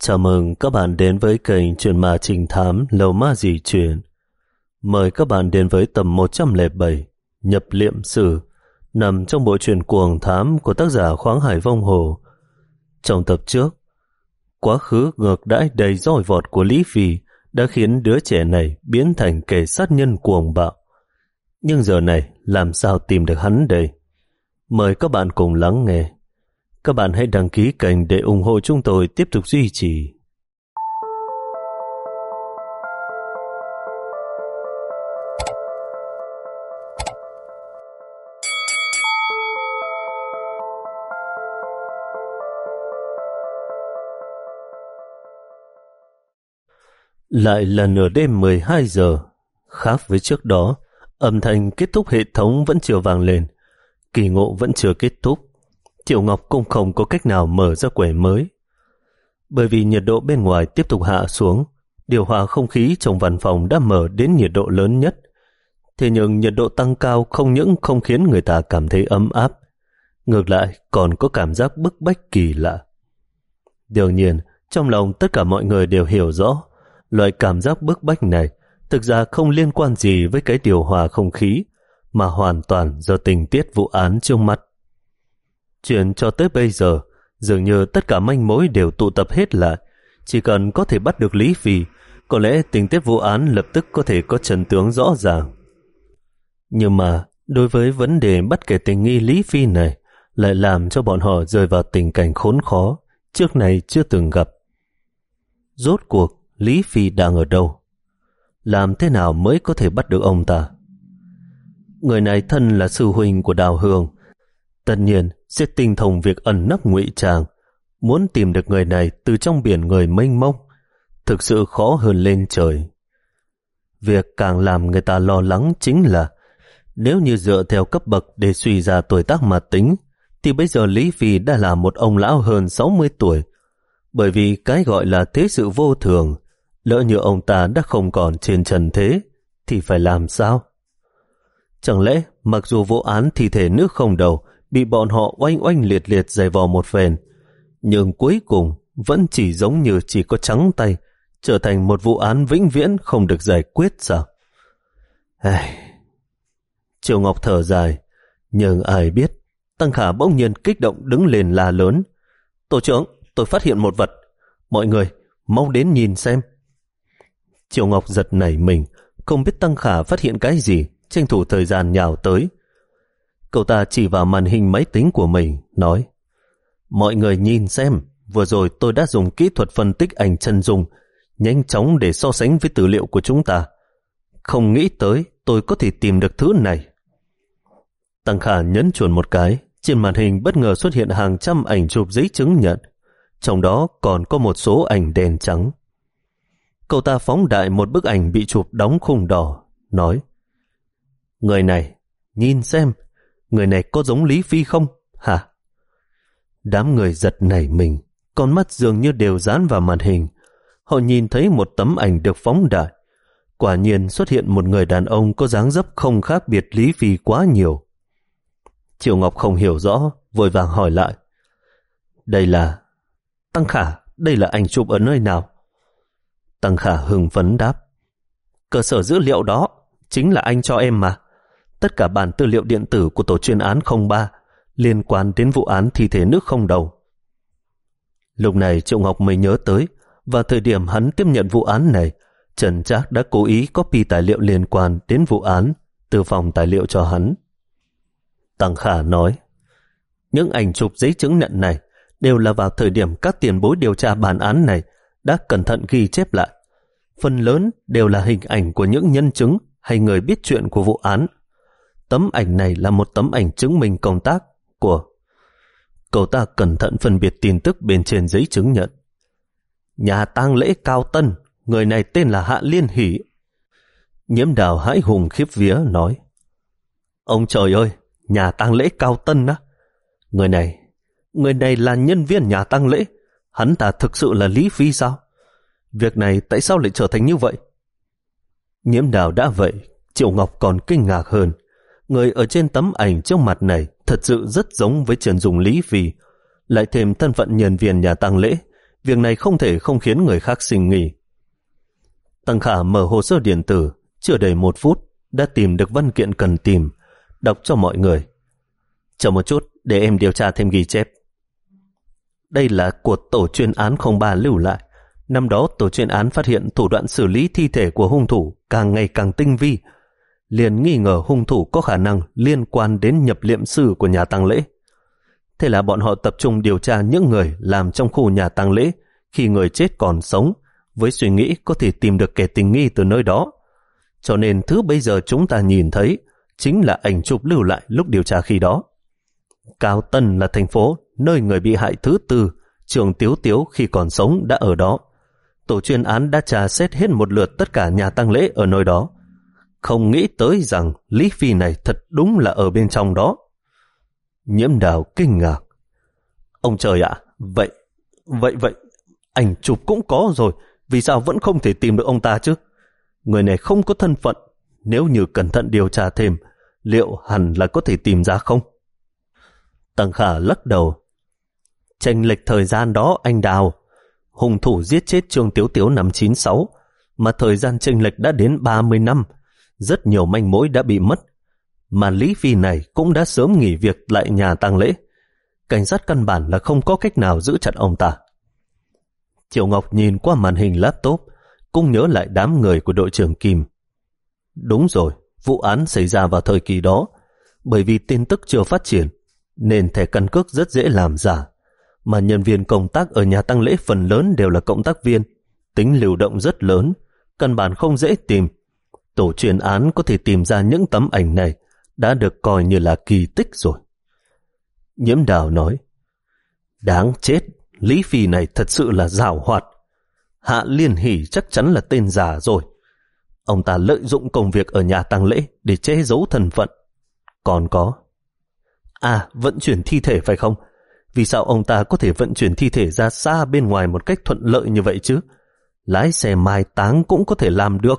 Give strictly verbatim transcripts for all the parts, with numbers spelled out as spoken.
Chào mừng các bạn đến với kênh Truyện Ma Trinh Thám Lầu Ma Dị Truyện. Mời các bạn đến với tập một trăm lẻ bảy Nhập Liệm Sử, nằm trong bộ truyện Cuồng Thám của tác giả Khoáng Hải Vong Hồ. Trong tập trước, quá khứ ngược đãi đầy roi vọt của Lý Phi đã khiến đứa trẻ này biến thành kẻ sát nhân cuồng bạo. Nhưng giờ này làm sao tìm được hắn đây? Mời các bạn cùng lắng nghe. Các bạn hãy đăng ký kênh để ủng hộ chúng tôi tiếp tục duy trì. Lại là nửa đêm mười hai giờ. Khác với trước đó, âm thanh kết thúc hệ thống vẫn chưa vang lên. Kỳ ngộ vẫn chưa kết thúc. Triệu Ngọc cũng không có cách nào mở ra quẻ mới. Bởi vì nhiệt độ bên ngoài tiếp tục hạ xuống, điều hòa không khí trong văn phòng đã mở đến nhiệt độ lớn nhất. Thế nhưng nhiệt độ tăng cao không những không khiến người ta cảm thấy ấm áp, ngược lại còn có cảm giác bức bách kỳ lạ. Đương nhiên, trong lòng tất cả mọi người đều hiểu rõ, loại cảm giác bức bách này thực ra không liên quan gì với cái điều hòa không khí, mà hoàn toàn do tình tiết vụ án trước mắt. Chuyện cho tới bây giờ, dường như tất cả manh mối đều tụ tập hết lại. Chỉ cần có thể bắt được Lý Phi, có lẽ tình tiết vụ án lập tức có thể có chân tướng rõ ràng. Nhưng mà, đối với vấn đề bắt kẻ tình nghi Lý Phi này, lại làm cho bọn họ rơi vào tình cảnh khốn khó, trước này chưa từng gặp. Rốt cuộc, Lý Phi đang ở đâu? Làm thế nào mới có thể bắt được ông ta? Người này thân là sư huynh của Đào Hương, tất nhiên sẽ tinh thông việc ẩn nấp ngụy trang. Muốn tìm được người này từ trong biển người mênh mông thực sự khó hơn lên trời. Việc càng làm người ta lo lắng chính là nếu như dựa theo cấp bậc để suy ra tuổi tác mà tính, thì bây giờ Lý Phi đã là một ông lão hơn sáu mươi tuổi. Bởi vì cái gọi là thế sự vô thường, lỡ như ông ta đã không còn trên trần thế thì phải làm sao? Chẳng lẽ mặc dù vụ án thi thể nước không đầu bị bọn họ oanh oanh liệt liệt giày vò một phen, nhưng cuối cùng vẫn chỉ giống như chỉ có trắng tay, trở thành một vụ án vĩnh viễn không được giải quyết sao? Ai... Triệu Ngọc thở dài, nhưng ai biết Tăng Khả bỗng nhiên kích động đứng lên la lớn: "Tổ trưởng, tôi phát hiện một vật, mọi người mau đến nhìn xem." Triệu Ngọc giật nảy mình, không biết Tăng Khả phát hiện cái gì, tranh thủ thời gian nhào tới. Cậu ta chỉ vào màn hình máy tính của mình, nói: "Mọi người nhìn xem, vừa rồi tôi đã dùng kỹ thuật phân tích ảnh chân dung, nhanh chóng để so sánh với tư liệu của chúng ta. Không nghĩ tới tôi có thể tìm được thứ này." Tăng Khả nhấn chuột một cái, trên màn hình bất ngờ xuất hiện hàng trăm ảnh chụp giấy chứng nhận, trong đó còn có một số ảnh đen trắng. Cậu ta phóng đại một bức ảnh bị chụp đóng khung đỏ, nói: "Người này, nhìn xem, người này có giống Lý Phi không, hả?" Đám người giật nảy mình, con mắt dường như đều dán vào màn hình. Họ nhìn thấy một tấm ảnh được phóng đại. Quả nhiên xuất hiện một người đàn ông có dáng dấp không khác biệt Lý Phi quá nhiều. Triệu Ngọc không hiểu rõ, vội vàng hỏi lại: "Đây là... Tăng Khả, đây là ảnh chụp ở nơi nào?" Tăng Khả hưng phấn đáp: "Cơ sở dữ liệu đó chính là anh cho em mà. Tất cả bản tư liệu điện tử của tổ chuyên án không ba liên quan đến vụ án thi thể nước không đầu." Lúc này Triệu Ngọc mới nhớ tới, vào thời điểm hắn tiếp nhận vụ án này, Trần Trác đã cố ý copy tài liệu liên quan đến vụ án từ phòng tài liệu cho hắn. Tăng Khả nói: "Những ảnh chụp giấy chứng nhận này đều là vào thời điểm các tiền bối điều tra bản án này đã cẩn thận ghi chép lại. Phần lớn đều là hình ảnh của những nhân chứng hay người biết chuyện của vụ án. Tấm ảnh này là một tấm ảnh chứng minh công tác của..." Cậu ta cẩn thận phân biệt tin tức bên trên giấy chứng nhận. "Nhà tang lễ Cao Tân, người này tên là Hạ Liên Hỷ." Nhiễm Đào hãi hùng khiếp vía nói: "Ông trời ơi, nhà tang lễ Cao Tân á? Người này, người này là nhân viên nhà tang lễ, hắn ta thực sự là Lý Phi sao? Việc này tại sao lại trở thành như vậy?" Nhiễm Đào đã vậy, Triệu Ngọc còn kinh ngạc hơn. Người ở trên tấm ảnh trước mặt này thật sự rất giống với Trần Dùng Lý Phi, lại thêm thân phận nhân viên nhà tang lễ, Việc này không thể không khiến người khác sinh nghi. Tăng Khả mở hồ sơ điện tử, chưa đầy một phút đã tìm được văn kiện cần tìm, đọc cho mọi người. Chờ một chút để em điều tra thêm ghi chép. Đây là của tổ chuyên án không ba lưu lại. Năm đó tổ chuyên án phát hiện thủ đoạn xử lý thi thể của hung thủ càng ngày càng tinh vi, liền nghi ngờ hung thủ có khả năng liên quan đến nhập liệm sư của nhà tang lễ. Thế là bọn họ tập trung điều tra những người làm trong khu nhà tang lễ khi người chết còn sống, với suy nghĩ có thể tìm được kẻ tình nghi từ nơi đó. Cho nên thứ bây giờ chúng ta nhìn thấy chính là ảnh chụp lưu lại lúc điều tra khi đó. Cao Tân là thành phố nơi người bị hại thứ tư, Trường Tiếu Tiếu khi còn sống đã ở đó. Tổ chuyên án đã tra xét hết một lượt tất cả nhà tang lễ ở nơi đó. Không nghĩ tới rằng Lý Phi này thật đúng là ở bên trong đó. Nhiễm Đào kinh ngạc. Ông trời ạ, vậy, vậy, vậy, ảnh chụp cũng có rồi, vì sao vẫn không thể tìm được ông ta chứ? Người này không có thân phận, nếu như cẩn thận điều tra thêm, liệu hẳn là có thể tìm ra không? Tăng Khả lắc đầu. Chênh lệch thời gian đó anh Đào, hung thủ giết chết Trương Tiếu Tiếu năm chín sáu, mà thời gian chênh lệch đã đến ba mươi năm, rất nhiều manh mối đã bị mất, mà Lý Phi này cũng đã sớm nghỉ việc lại nhà tang lễ. Cảnh sát căn bản là không có cách nào giữ chặt ông ta. Triệu Ngọc nhìn qua màn hình laptop, cũng nhớ lại đám người của đội trưởng Kim. Đúng rồi, vụ án xảy ra vào thời kỳ đó, bởi vì tin tức chưa phát triển, nên thẻ căn cước rất dễ làm giả, mà nhân viên công tác ở nhà tang lễ phần lớn đều là cộng tác viên, tính lưu động rất lớn, căn bản không dễ tìm. Tổ chuyên án có thể tìm ra những tấm ảnh này đã được coi như là kỳ tích rồi. Nhiễm Đào nói, đáng chết, Lý Phi này thật sự là giảo hoạt. Hạ Liên Hỷ chắc chắn là tên giả rồi. Ông ta lợi dụng công việc ở nhà tang lễ để che giấu thân phận. Còn có, à, vận chuyển thi thể phải không? Vì sao ông ta có thể vận chuyển thi thể ra xa bên ngoài một cách thuận lợi như vậy chứ? Lái xe mai táng cũng có thể làm được.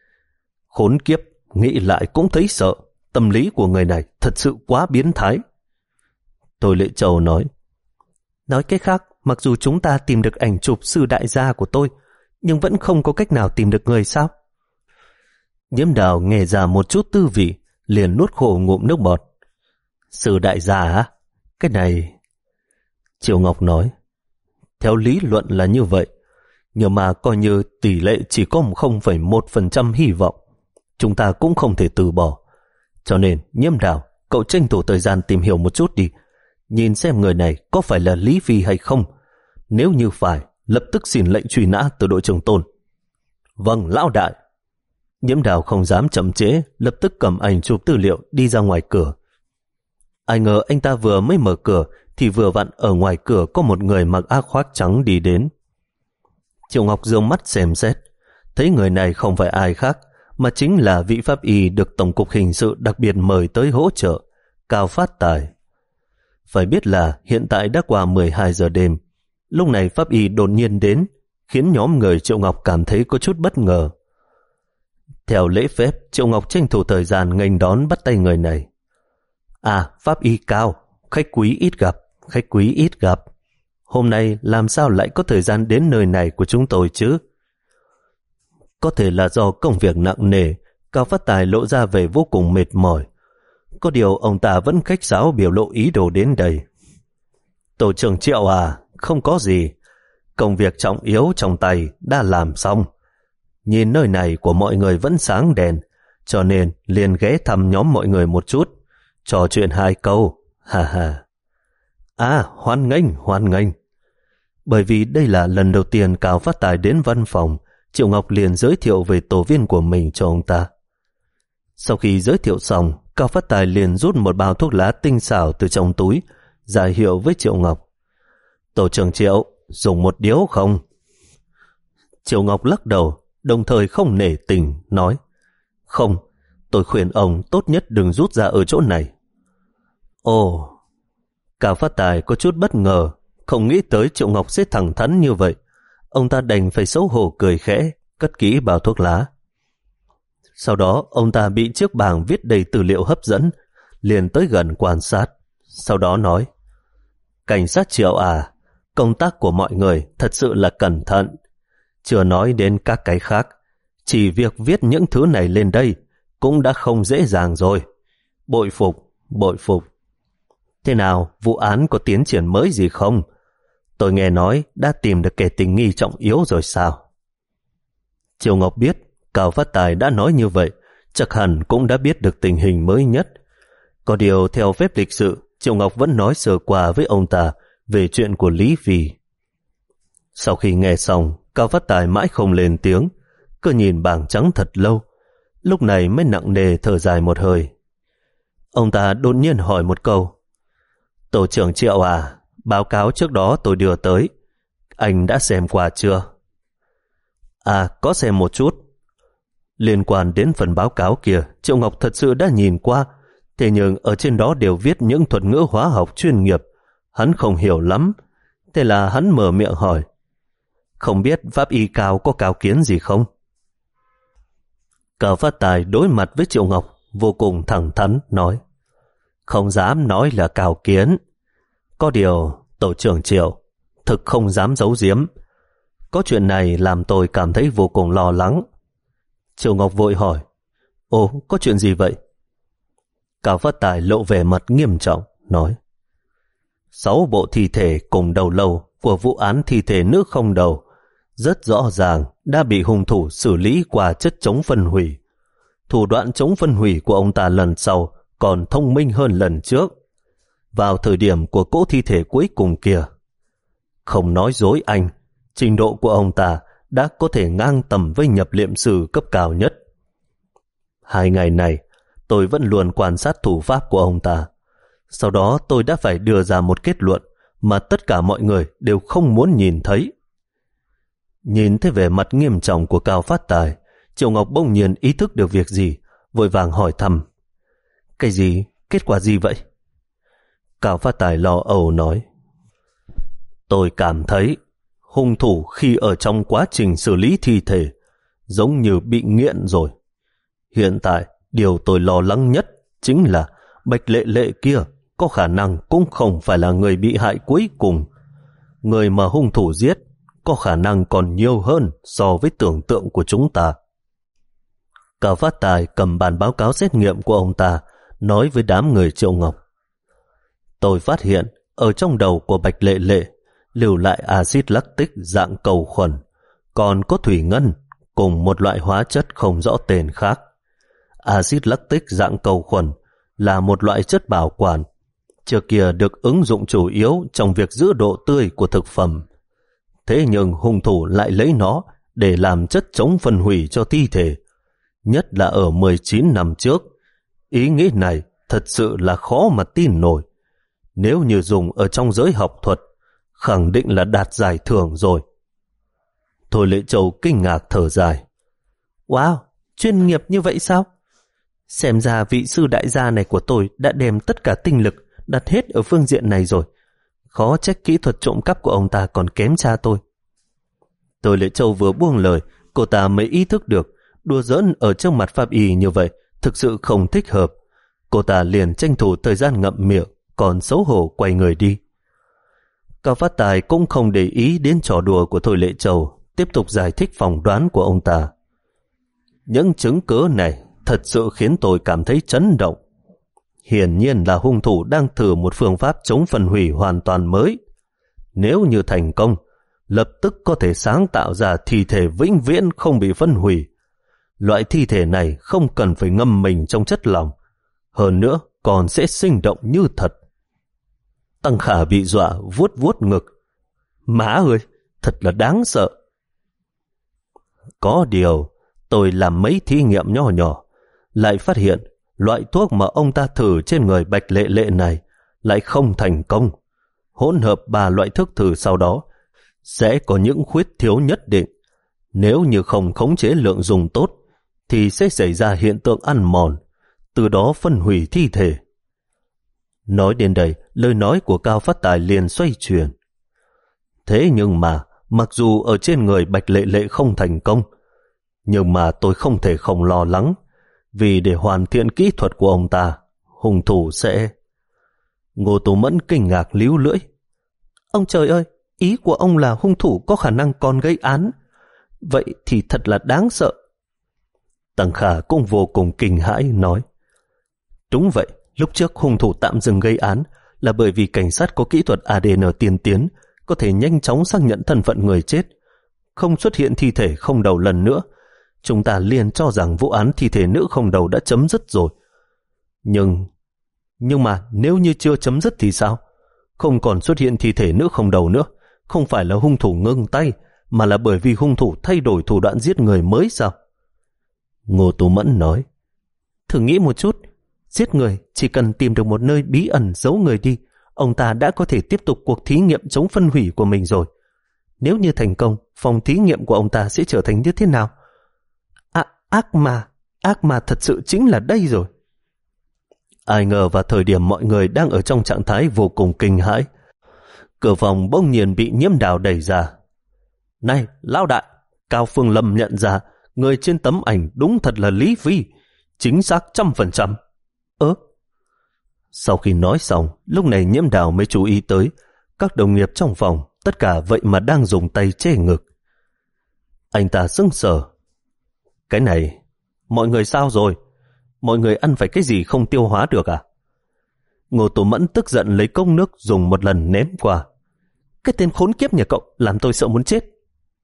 Khốn kiếp, nghĩ lại cũng thấy sợ. Tâm lý của người này thật sự quá biến thái. Tôi Lệ Châu nói, nói cách khác, mặc dù chúng ta tìm được ảnh chụp sư đại gia của tôi, nhưng vẫn không có cách nào tìm được người sao? Nhiễm Đào nghe ra một chút tư vị, liền nuốt khổ ngụm nước bọt. Sư đại gia á? Cái này... Triệu Ngọc nói, theo lý luận là như vậy, nhưng mà coi như tỷ lệ chỉ có không phẩy một phần trăm hy vọng, chúng ta cũng không thể từ bỏ. Cho nên, Nhiễm Đào, cậu tranh thủ thời gian tìm hiểu một chút đi, nhìn xem người này có phải là Lý Phi hay không. Nếu như phải, lập tức xin lệnh truy nã từ đội trưởng Tôn. Vâng, lão đại. Nhiễm Đào không dám chậm trễ, lập tức cầm ảnh chụp tư liệu đi ra ngoài cửa. Ai ngờ anh ta vừa mới mở cửa thì vừa vặn ở ngoài cửa có một người mặc áo khoác trắng đi đến. Triệu Ngọc dương mắt xem xét, thấy người này không phải ai khác mà chính là vị pháp y được Tổng cục Hình sự đặc biệt mời tới hỗ trợ, Cao Phát Tài. Phải biết là hiện tại đã qua mười hai giờ đêm, lúc này pháp y đột nhiên đến, khiến nhóm người Triệu Ngọc cảm thấy có chút bất ngờ. Theo lễ phép, Triệu Ngọc tranh thủ thời gian nghênh đón bắt tay người này. À, pháp y Cao, khách quý ít gặp, khách quý ít gặp. Hôm nay làm sao lại có thời gian đến nơi này của chúng tôi chứ? Có thể là do công việc nặng nề, Cao Phát Tài lộ ra vẻ vô cùng mệt mỏi. Có điều ông ta vẫn khách sáo biểu lộ ý đồ đến đây. Tổ trưởng Triệu à, không có gì. Công việc trọng yếu trong tay đã làm xong. Nhìn nơi này của mọi người vẫn sáng đèn, cho nên liền ghé thăm nhóm mọi người một chút, trò chuyện hai câu. Ha ha. À, hoan nghênh, hoan nghênh. Bởi vì đây là lần đầu tiên Cao Phát Tài đến văn phòng, Triệu Ngọc liền giới thiệu về tổ viên của mình cho ông ta. Sau khi giới thiệu xong, Cao Phát Tài liền rút một bao thuốc lá tinh xảo từ trong túi, ra hiệu với Triệu Ngọc. Tổ trưởng Triệu, dùng một điếu không? Triệu Ngọc lắc đầu, đồng thời không nể tình, nói, không, tôi khuyên ông tốt nhất đừng rút ra ở chỗ này. Ồ, Cao Phát Tài có chút bất ngờ, không nghĩ tới Triệu Ngọc sẽ thẳng thắn như vậy. Ông ta đành phải xấu hổ cười khẽ, cất kỹ bao thuốc lá. Sau đó, ông ta bị chiếc bảng viết đầy tư liệu hấp dẫn, liền tới gần quan sát. Sau đó nói, cảnh sát Triệu à, công tác của mọi người thật sự là cẩn thận. Chưa nói đến các cái khác, chỉ việc viết những thứ này lên đây cũng đã không dễ dàng rồi. Bội phục, bội phục. Thế nào, vụ án có tiến triển mới gì không? Tôi nghe nói đã tìm được kẻ tình nghi trọng yếu rồi sao? Triệu Ngọc biết Cao Phát Tài đã nói như vậy, chắc hẳn cũng đã biết được tình hình mới nhất. Có điều theo phép lịch sự, Triệu Ngọc vẫn nói sơ qua với ông ta về chuyện của Lý Vì. Sau khi nghe xong, Cao Phát Tài mãi không lên tiếng, cứ nhìn bảng trắng thật lâu, lúc này mới nặng nề thở dài một hơi. Ông ta đột nhiên hỏi một câu: Tổ trưởng Triệu à, báo cáo trước đó tôi đưa tới, anh đã xem qua chưa? À, có xem một chút. Liên quan đến phần báo cáo kia, Triệu Ngọc thật sự đã nhìn qua, thế nhưng ở trên đó đều viết những thuật ngữ hóa học chuyên nghiệp, hắn không hiểu lắm. Thế là hắn mở miệng hỏi: Không biết pháp y Cao có cao kiến gì không? Cao Phát Tài đối mặt với Triệu Ngọc vô cùng thẳng thắn nói: Không dám nói là cao kiến. Có điều tổ trưởng Triệu thực không dám giấu giếm. Có chuyện này làm tôi cảm thấy vô cùng lo lắng. Triệu Ngọc vội hỏi: Ồ, có chuyện gì vậy? Cao Phát Tài lộ vẻ mặt nghiêm trọng nói: Sáu bộ thi thể cùng đầu lâu của vụ án thi thể nữ không đầu rất rõ ràng đã bị hung thủ xử lý qua chất chống phân hủy. Thủ đoạn chống phân hủy của ông ta lần sau còn thông minh hơn lần trước. Vào thời điểm của cỗ thi thể cuối cùng kia, không nói dối anh, trình độ của ông ta đã có thể ngang tầm với nhập liệm sư cấp cao nhất. Hai ngày này, tôi vẫn luôn quan sát thủ pháp của ông ta. Sau đó tôi đã phải đưa ra một kết luận mà tất cả mọi người đều không muốn nhìn thấy. Nhìn thấy vẻ mặt nghiêm trọng của Cao Phát Tài, Triệu Ngọc bỗng nhiên ý thức được việc gì, vội vàng hỏi thăm: Cái gì? Kết quả gì vậy? Cao Phát Tài lo âu nói: Tôi cảm thấy hung thủ khi ở trong quá trình xử lý thi thể giống như bị nghiện rồi. Hiện tại điều tôi lo lắng nhất chính là Bạch Lệ Lệ kia có khả năng cũng không phải là người bị hại cuối cùng. Người mà hung thủ giết có khả năng còn nhiều hơn so với tưởng tượng của chúng ta. Cao Phát Tài cầm bản báo cáo xét nghiệm của ông ta, nói với đám người Triệu Ngọc: Tôi phát hiện ở trong đầu của Bạch Lệ Lệ lưu lại axit lactic dạng cầu khuẩn, còn có thủy ngân cùng một loại hóa chất không rõ tên khác. Axit lactic dạng cầu khuẩn là một loại chất bảo quản, trước kia được ứng dụng chủ yếu trong việc giữ độ tươi của thực phẩm. Thế nhưng hung thủ lại lấy nó để làm chất chống phân hủy cho thi thể, nhất là ở mười chín năm trước. Ý nghĩ này thật sự là khó mà tin nổi. Nếu như dùng ở trong giới học thuật, khẳng định là đạt giải thưởng rồi. Thôi Lệ Châu kinh ngạc thở dài: Wow, chuyên nghiệp như vậy sao? Xem ra vị sư đại gia này của tôi đã đem tất cả tinh lực đặt hết ở phương diện này rồi. Khó trách kỹ thuật trộm cắp của ông ta còn kém cha tôi. Thôi Lệ Châu vừa buông lời, cô ta mới ý thức được đùa giỡn ở trước mặt pháp y như vậy thực sự không thích hợp. Cô ta liền tranh thủ thời gian ngậm miệng, còn xấu hổ quay người đi. Cao Phát Tài cũng không để ý đến trò đùa của Thôi Lệ Châu, tiếp tục giải thích phỏng đoán của ông ta. Những chứng cứ này thật sự khiến tôi cảm thấy chấn động. Hiển nhiên là hung thủ đang thử một phương pháp chống phân hủy hoàn toàn mới. Nếu như thành công, lập tức có thể sáng tạo ra thi thể vĩnh viễn không bị phân hủy. Loại thi thể này không cần phải ngâm mình trong chất lỏng, hơn nữa còn sẽ sinh động như thật. Tăng Khả bị dọa vuốt vuốt ngực: Má ơi, thật là đáng sợ. Có điều, tôi làm mấy thí nghiệm nhỏ nhỏ, lại phát hiện loại thuốc mà ông ta thử trên người Bạch Lệ Lệ này lại không thành công. Hỗn hợp ba loại thức thử sau đó sẽ có những khuyết thiếu nhất định. Nếu như không khống chế lượng dùng tốt, thì sẽ xảy ra hiện tượng ăn mòn, từ đó phân hủy thi thể. Nói đến đây, lời nói của Cao Phát Tài liền xoay chuyển. Thế nhưng mà, mặc dù ở trên người Bạch Lệ Lệ không thành công, nhưng mà tôi không thể không lo lắng, vì để hoàn thiện kỹ thuật của ông ta, hung thủ sẽ... Ngô Tú Mẫn kinh ngạc líu lưỡi: Ông trời ơi, ý của ông là hung thủ có khả năng còn gây án. Vậy thì thật là đáng sợ. Tăng Khả cũng vô cùng kinh hãi nói. Đúng vậy, lúc trước hung thủ tạm dừng gây án là bởi vì cảnh sát có kỹ thuật a đê en tiên tiến, có thể nhanh chóng xác nhận thân phận người chết. Không xuất hiện thi thể không đầu lần nữa, chúng ta liền cho rằng vụ án thi thể nữ không đầu đã chấm dứt rồi. Nhưng, nhưng mà nếu như chưa chấm dứt thì sao? Không còn xuất hiện thi thể nữ không đầu nữa, không phải là hung thủ ngưng tay, mà là bởi vì hung thủ thay đổi thủ đoạn giết người mới sao? Ngô Tú Mẫn nói. Thử nghĩ một chút, giết người chỉ cần tìm được một nơi bí ẩn giấu người đi, ông ta đã có thể tiếp tục cuộc thí nghiệm chống phân hủy của mình rồi. Nếu như thành công, phòng thí nghiệm của ông ta sẽ trở thành như thế nào? À, ác ma, ác ma thật sự chính là đây rồi. Ai ngờ vào thời điểm mọi người đang ở trong trạng thái vô cùng kinh hãi, cửa phòng bỗng nhiên bị Nhiễm Đào đẩy ra. Này, lão đại, Cao Phương Lâm nhận ra người trên tấm ảnh đúng thật là Lý Phi, chính xác trăm phần trăm. Ơ? Sau khi nói xong, lúc này Nhiễm Đào mới chú ý tới các đồng nghiệp trong phòng, tất cả vậy mà đang dùng tay che ngực. Anh ta sững sờ. Cái này, mọi người sao rồi? Mọi người ăn phải cái gì không tiêu hóa được à? Ngô Tú Mẫn tức giận lấy cốc nước dùng một lần ném qua. Cái tên khốn kiếp nhà cậu làm tôi sợ muốn chết.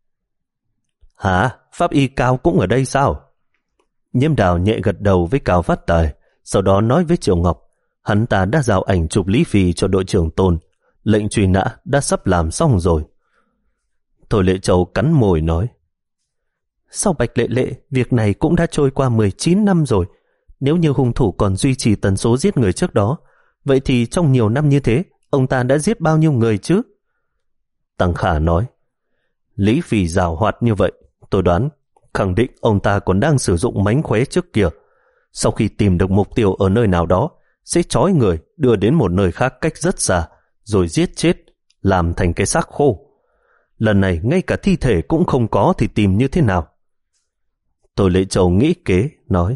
Hả? Pháp y Cao cũng ở đây sao? Nhiễm Đào nhẹ gật đầu với Cao Phát Tài, sau đó nói với Triệu Ngọc, hắn ta đã giao ảnh chụp Lý Phi cho đội trưởng Tôn, lệnh truy nã đã sắp làm xong rồi. Thôi Lệ Châu cắn môi nói, sau Bạch Lệ Lệ, việc này cũng đã trôi qua mười chín năm rồi. Nếu như hung thủ còn duy trì tần số giết người trước đó, vậy thì trong nhiều năm như thế, ông ta đã giết bao nhiêu người chứ? Tăng Khả nói, Lý Phi giàu hoạt như vậy, tôi đoán, khẳng định ông ta còn đang sử dụng mánh khóe trước kia. Sau khi tìm được mục tiêu ở nơi nào đó, sẽ trói người đưa đến một nơi khác cách rất xa, rồi giết chết, làm thành cái xác khô. Lần này ngay cả thi thể cũng không có thì tìm như thế nào? Tôi Lệ Châu nghĩ kế, nói,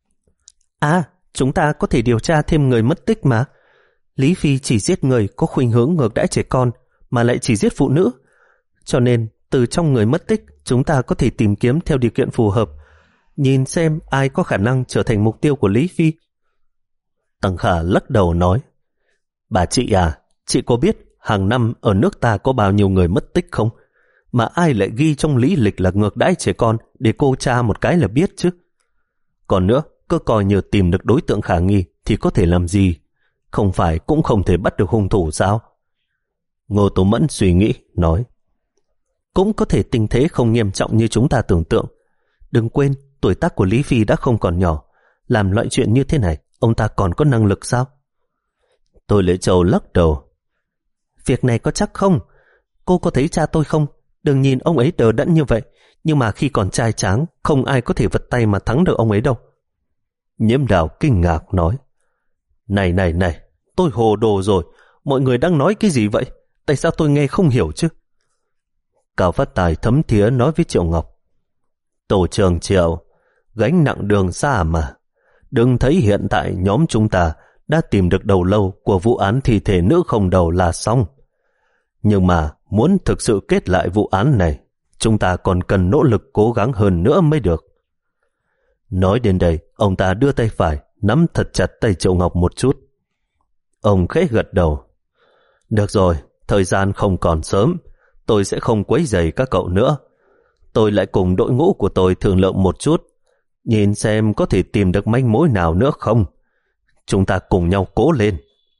À, chúng ta có thể điều tra thêm người mất tích mà. Lý Phi chỉ giết người có khuynh hướng ngược đãi trẻ con, mà lại chỉ giết phụ nữ. Cho nên, từ trong người mất tích, chúng ta có thể tìm kiếm theo điều kiện phù hợp, nhìn xem ai có khả năng trở thành mục tiêu của Lý Phi. Tăng Khả lắc đầu nói, Bà chị à, chị có biết hàng năm ở nước ta có bao nhiêu người mất tích không? Mà ai lại ghi trong lý lịch là ngược đãi trẻ con để cô tra một cái là biết chứ? Còn nữa, cứ coi như tìm được đối tượng khả nghi thì có thể làm gì? Không phải cũng không thể bắt được hung thủ sao? Ngô Tú Mẫn suy nghĩ, nói, cũng có thể tình thế không nghiêm trọng như chúng ta tưởng tượng. Đừng quên, tuổi tác của Lý Phi đã không còn nhỏ. Làm loại chuyện như thế này, ông ta còn có năng lực sao? Tôi Lệ Châu lắc đầu. Việc này có chắc không? Cô có thấy cha tôi không? Đừng nhìn ông ấy đờ đẫn như vậy, nhưng mà khi còn trai tráng, không ai có thể vật tay mà thắng được ông ấy đâu. Nhiễm Đào kinh ngạc nói, Này này này, tôi hồ đồ rồi, mọi người đang nói cái gì vậy? Tại sao tôi nghe không hiểu chứ? Cao Phát Tài thấm thía nói với Triệu Ngọc, Tổ trưởng Triệu, gánh nặng đường xa mà. Đừng thấy hiện tại nhóm chúng ta đã tìm được đầu lâu của vụ án thi thể nữ không đầu là xong. Nhưng mà muốn thực sự kết lại vụ án này, chúng ta còn cần nỗ lực cố gắng hơn nữa mới được. Nói đến đây, ông ta đưa tay phải, nắm thật chặt tay Triệu Ngọc một chút. Ông khẽ gật đầu. Được rồi, thời gian không còn sớm, tôi sẽ không quấy rầy các cậu nữa. Tôi lại cùng đội ngũ của tôi thương lượng một chút, nhìn xem có thể tìm được manh mối nào nữa không. Chúng ta cùng nhau cố lên.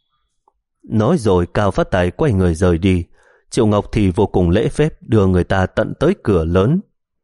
Nói rồi Cao Phát Tài quay người rời đi. Triệu Ngọc thì vô cùng lễ phép đưa người ta tận tới cửa lớn.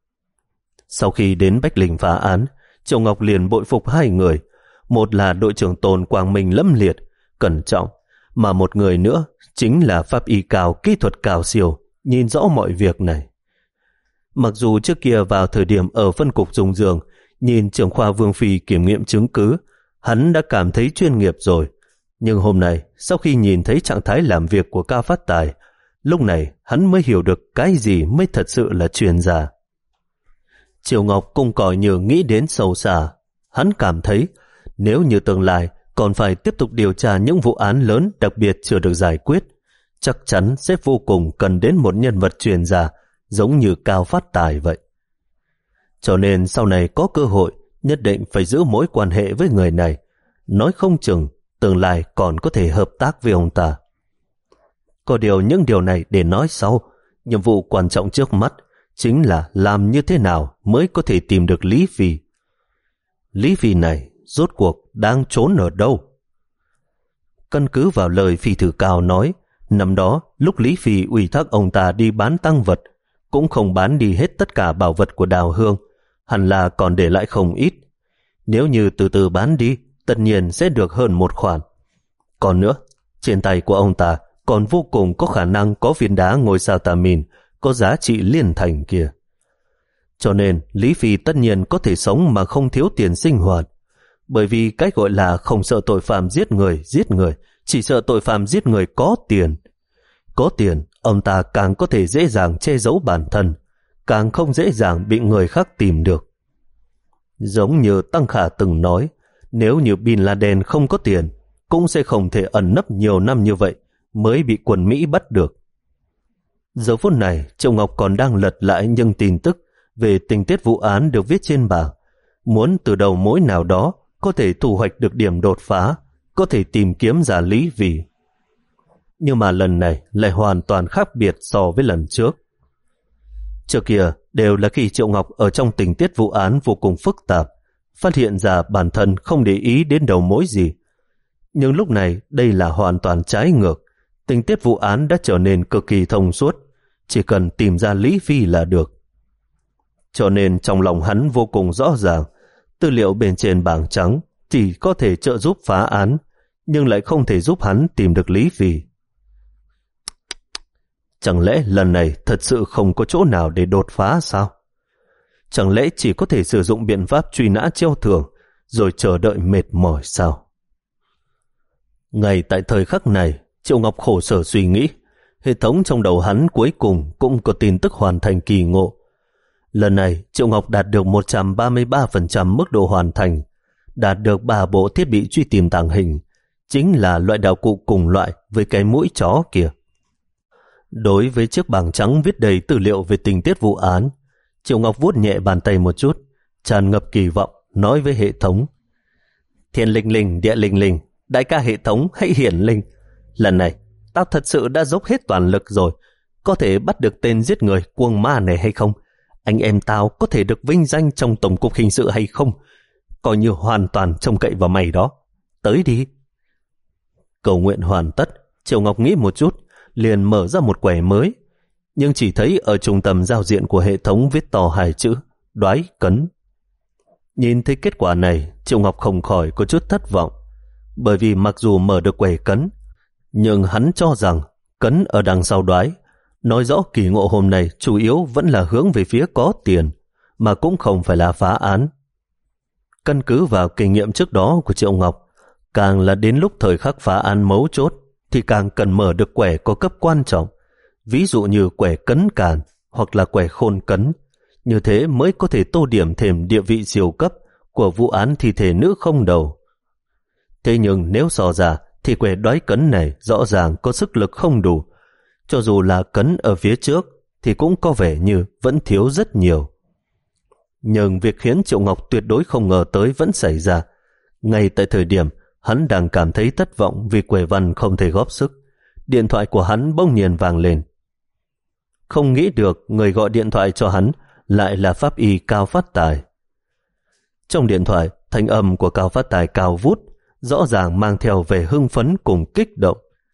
Sau khi đến Bách Linh phá án, Triệu Ngọc liền bội phục hai người. Một là đội trưởng Tôn quang minh lâm liệt, cẩn trọng, mà một người nữa chính là pháp y Cao kỹ thuật cao siêu, nhìn rõ mọi việc này. Mặc dù trước kia vào thời điểm ở phân cục Dung Dương, nhìn trưởng khoa Vương Phi kiểm nghiệm chứng cứ, hắn đã cảm thấy chuyên nghiệp rồi. Nhưng hôm nay, sau khi nhìn thấy trạng thái làm việc của Cao Phát Tài, lúc này hắn mới hiểu được cái gì mới thật sự là chuyên gia. Triệu Ngọc cũng coi như nghĩ đến sâu xa. Hắn cảm thấy nếu như tương lai còn phải tiếp tục điều tra những vụ án lớn đặc biệt chưa được giải quyết, chắc chắn sẽ vô cùng cần đến một nhân vật truyền gia giống như Cao Phát Tài vậy. Cho nên sau này có cơ hội nhất định phải giữ mối quan hệ với người này, nói không chừng tương lai còn có thể hợp tác với ông ta. Có điều những điều này để nói sau, nhiệm vụ quan trọng trước mắt chính là làm như thế nào mới có thể tìm được Lý Phi. Lý Phi này rốt cuộc đang trốn ở đâu? Căn cứ vào lời Phi Thử Cao nói, năm đó lúc Lý Phi ủy thác ông ta đi bán tăng vật, cũng không bán đi hết tất cả bảo vật của Đào Hương, hẳn là còn để lại không ít. Nếu như từ từ bán đi, tất nhiên sẽ được hơn một khoản. Còn nữa, trên tay của ông ta còn vô cùng có khả năng có viên đá ngôi sao tà mìn có giá trị liên thành kia. Cho nên Lý Phi tất nhiên có thể sống mà không thiếu tiền sinh hoạt, bởi vì cái gọi là không sợ tội phạm giết người giết người, chỉ sợ tội phạm giết người có tiền. Có tiền, ông ta càng có thể dễ dàng che giấu bản thân, càng không dễ dàng bị người khác tìm được. Giống như Tăng Khả từng nói, nếu như Bin Laden không có tiền, cũng sẽ không thể ẩn nấp nhiều năm như vậy mới bị quân Mỹ bắt được. Giờ phút này, Triệu Ngọc còn đang lật lại những tin tức về tình tiết vụ án được viết trên bảng, muốn từ đầu mối nào đó có thể thu hoạch được điểm đột phá, có thể tìm kiếm ra Lý Vì. Nhưng mà lần này lại hoàn toàn khác biệt so với lần trước. Trước kia đều là khi Triệu Ngọc ở trong tình tiết vụ án vô cùng phức tạp, phát hiện ra bản thân không để ý đến đầu mối gì. Nhưng lúc này đây là hoàn toàn trái ngược, tình tiết vụ án đã trở nên cực kỳ thông suốt, chỉ cần tìm ra Lý Phi là được. Cho nên trong lòng hắn vô cùng rõ ràng, tư liệu bên trên bảng trắng chỉ có thể trợ giúp phá án, nhưng lại không thể giúp hắn tìm được Lý Phi. Chẳng lẽ lần này thật sự không có chỗ nào để đột phá sao? Chẳng lẽ chỉ có thể sử dụng biện pháp truy nã treo thưởng rồi chờ đợi mệt mỏi sao? Ngay tại thời khắc này, Triệu Ngọc khổ sở suy nghĩ, hệ thống trong đầu hắn cuối cùng cũng có tin tức hoàn thành kỳ ngộ. Lần này Triệu Ngọc đạt được một trăm ba mươi ba phần trăm mức độ hoàn thành, đạt được ba bộ thiết bị truy tìm tàng hình, chính là loại đạo cụ cùng loại với cái mũi chó kia. Đối với chiếc bảng trắng viết đầy tư liệu về tình tiết vụ án, Triệu Ngọc vuốt nhẹ bàn tay một chút, tràn ngập kỳ vọng, nói với hệ thống: Thiên linh linh, địa linh linh, đại ca hệ thống hãy hiển linh. Lần này, tao thật sự đã dốc hết toàn lực rồi, có thể bắt được tên giết người cuồng ma này hay không? Anh em tao có thể được vinh danh trong tổng cục hình sự hay không? Coi như hoàn toàn trông cậy vào mày đó. Tới đi. Cầu nguyện hoàn tất, Triệu Ngọc nghĩ một chút, liền mở ra một quẻ mới, nhưng chỉ thấy ở trung tâm giao diện của hệ thống viết to hai chữ Đoái Cấn. Nhìn thấy kết quả này, Triệu Ngọc không khỏi có chút thất vọng, bởi vì mặc dù mở được quẻ cấn, nhưng hắn cho rằng cấn ở đằng sau đoái, nói rõ kỳ ngộ hôm nay chủ yếu vẫn là hướng về phía có tiền, mà cũng không phải là phá án. Căn cứ vào kinh nghiệm trước đó của Triệu Ngọc, càng là đến lúc thời khắc phá án mấu chốt thì càng cần mở được quẻ có cấp quan trọng, ví dụ như quẻ cấn càn hoặc là quẻ khôn cấn, như thế mới có thể tô điểm thêm địa vị siêu cấp của vụ án thi thể nữ không đầu. Thế nhưng nếu so ra thì quẻ đoái cấn này rõ ràng có sức lực không đủ, cho dù là cấn ở phía trước thì cũng có vẻ như vẫn thiếu rất nhiều. Nhưng việc khiến Triệu Ngọc tuyệt đối không ngờ tới vẫn xảy ra. Ngay tại thời điểm hắn đang cảm thấy thất vọng vì quẻ văn không thể góp sức, điện thoại của hắn bỗng nhiên vang lên. Không nghĩ được người gọi điện thoại cho hắn lại là pháp y Cao Phát Tài. Trong điện thoại, thanh âm của Cao Phát Tài cao vút, rõ ràng mang theo vẻ hưng phấn cùng kích động.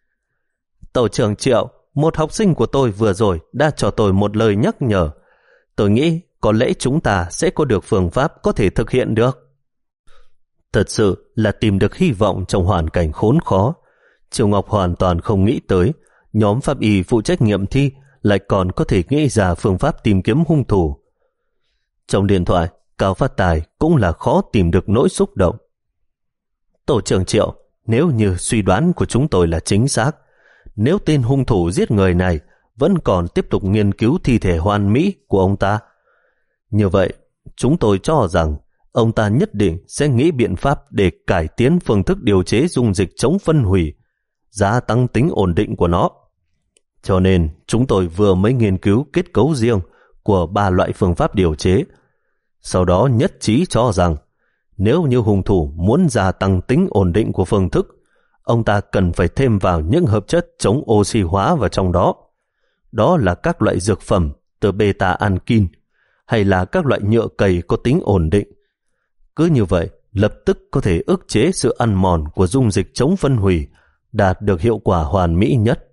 Tổ trưởng Triệu, một học sinh của tôi vừa rồi đã cho tôi một lời nhắc nhở. Tôi nghĩ có lẽ chúng ta sẽ có được phương pháp có thể thực hiện được. Thật sự là tìm được hy vọng trong hoàn cảnh khốn khó. Triệu Ngọc hoàn toàn không nghĩ tới nhóm pháp y phụ trách nghiệm thi lại còn có thể nghĩ ra phương pháp tìm kiếm hung thủ. Trong điện thoại, Cao Phát Tài cũng là khó tìm được nỗi xúc động. Tổ trưởng Triệu, nếu như suy đoán của chúng tôi là chính xác, nếu tên hung thủ giết người này vẫn còn tiếp tục nghiên cứu thi thể hoàn mỹ của ông ta, như vậy chúng tôi cho rằng ông ta nhất định sẽ nghĩ biện pháp để cải tiến phương thức điều chế dung dịch chống phân hủy, gia tăng tính ổn định của nó. Cho nên chúng tôi vừa mới nghiên cứu kết cấu riêng của ba loại phương pháp điều chế. Sau đó nhất trí cho rằng nếu như hung thủ muốn gia tăng tính ổn định của phương thức, ông ta cần phải thêm vào những hợp chất chống oxy hóa vào trong đó. Đó là các loại dược phẩm từ beta-ankin hay là các loại nhựa cầy có tính ổn định. Cứ như vậy, lập tức có thể ức chế sự ăn mòn của dung dịch chống phân hủy, đạt được hiệu quả hoàn mỹ nhất.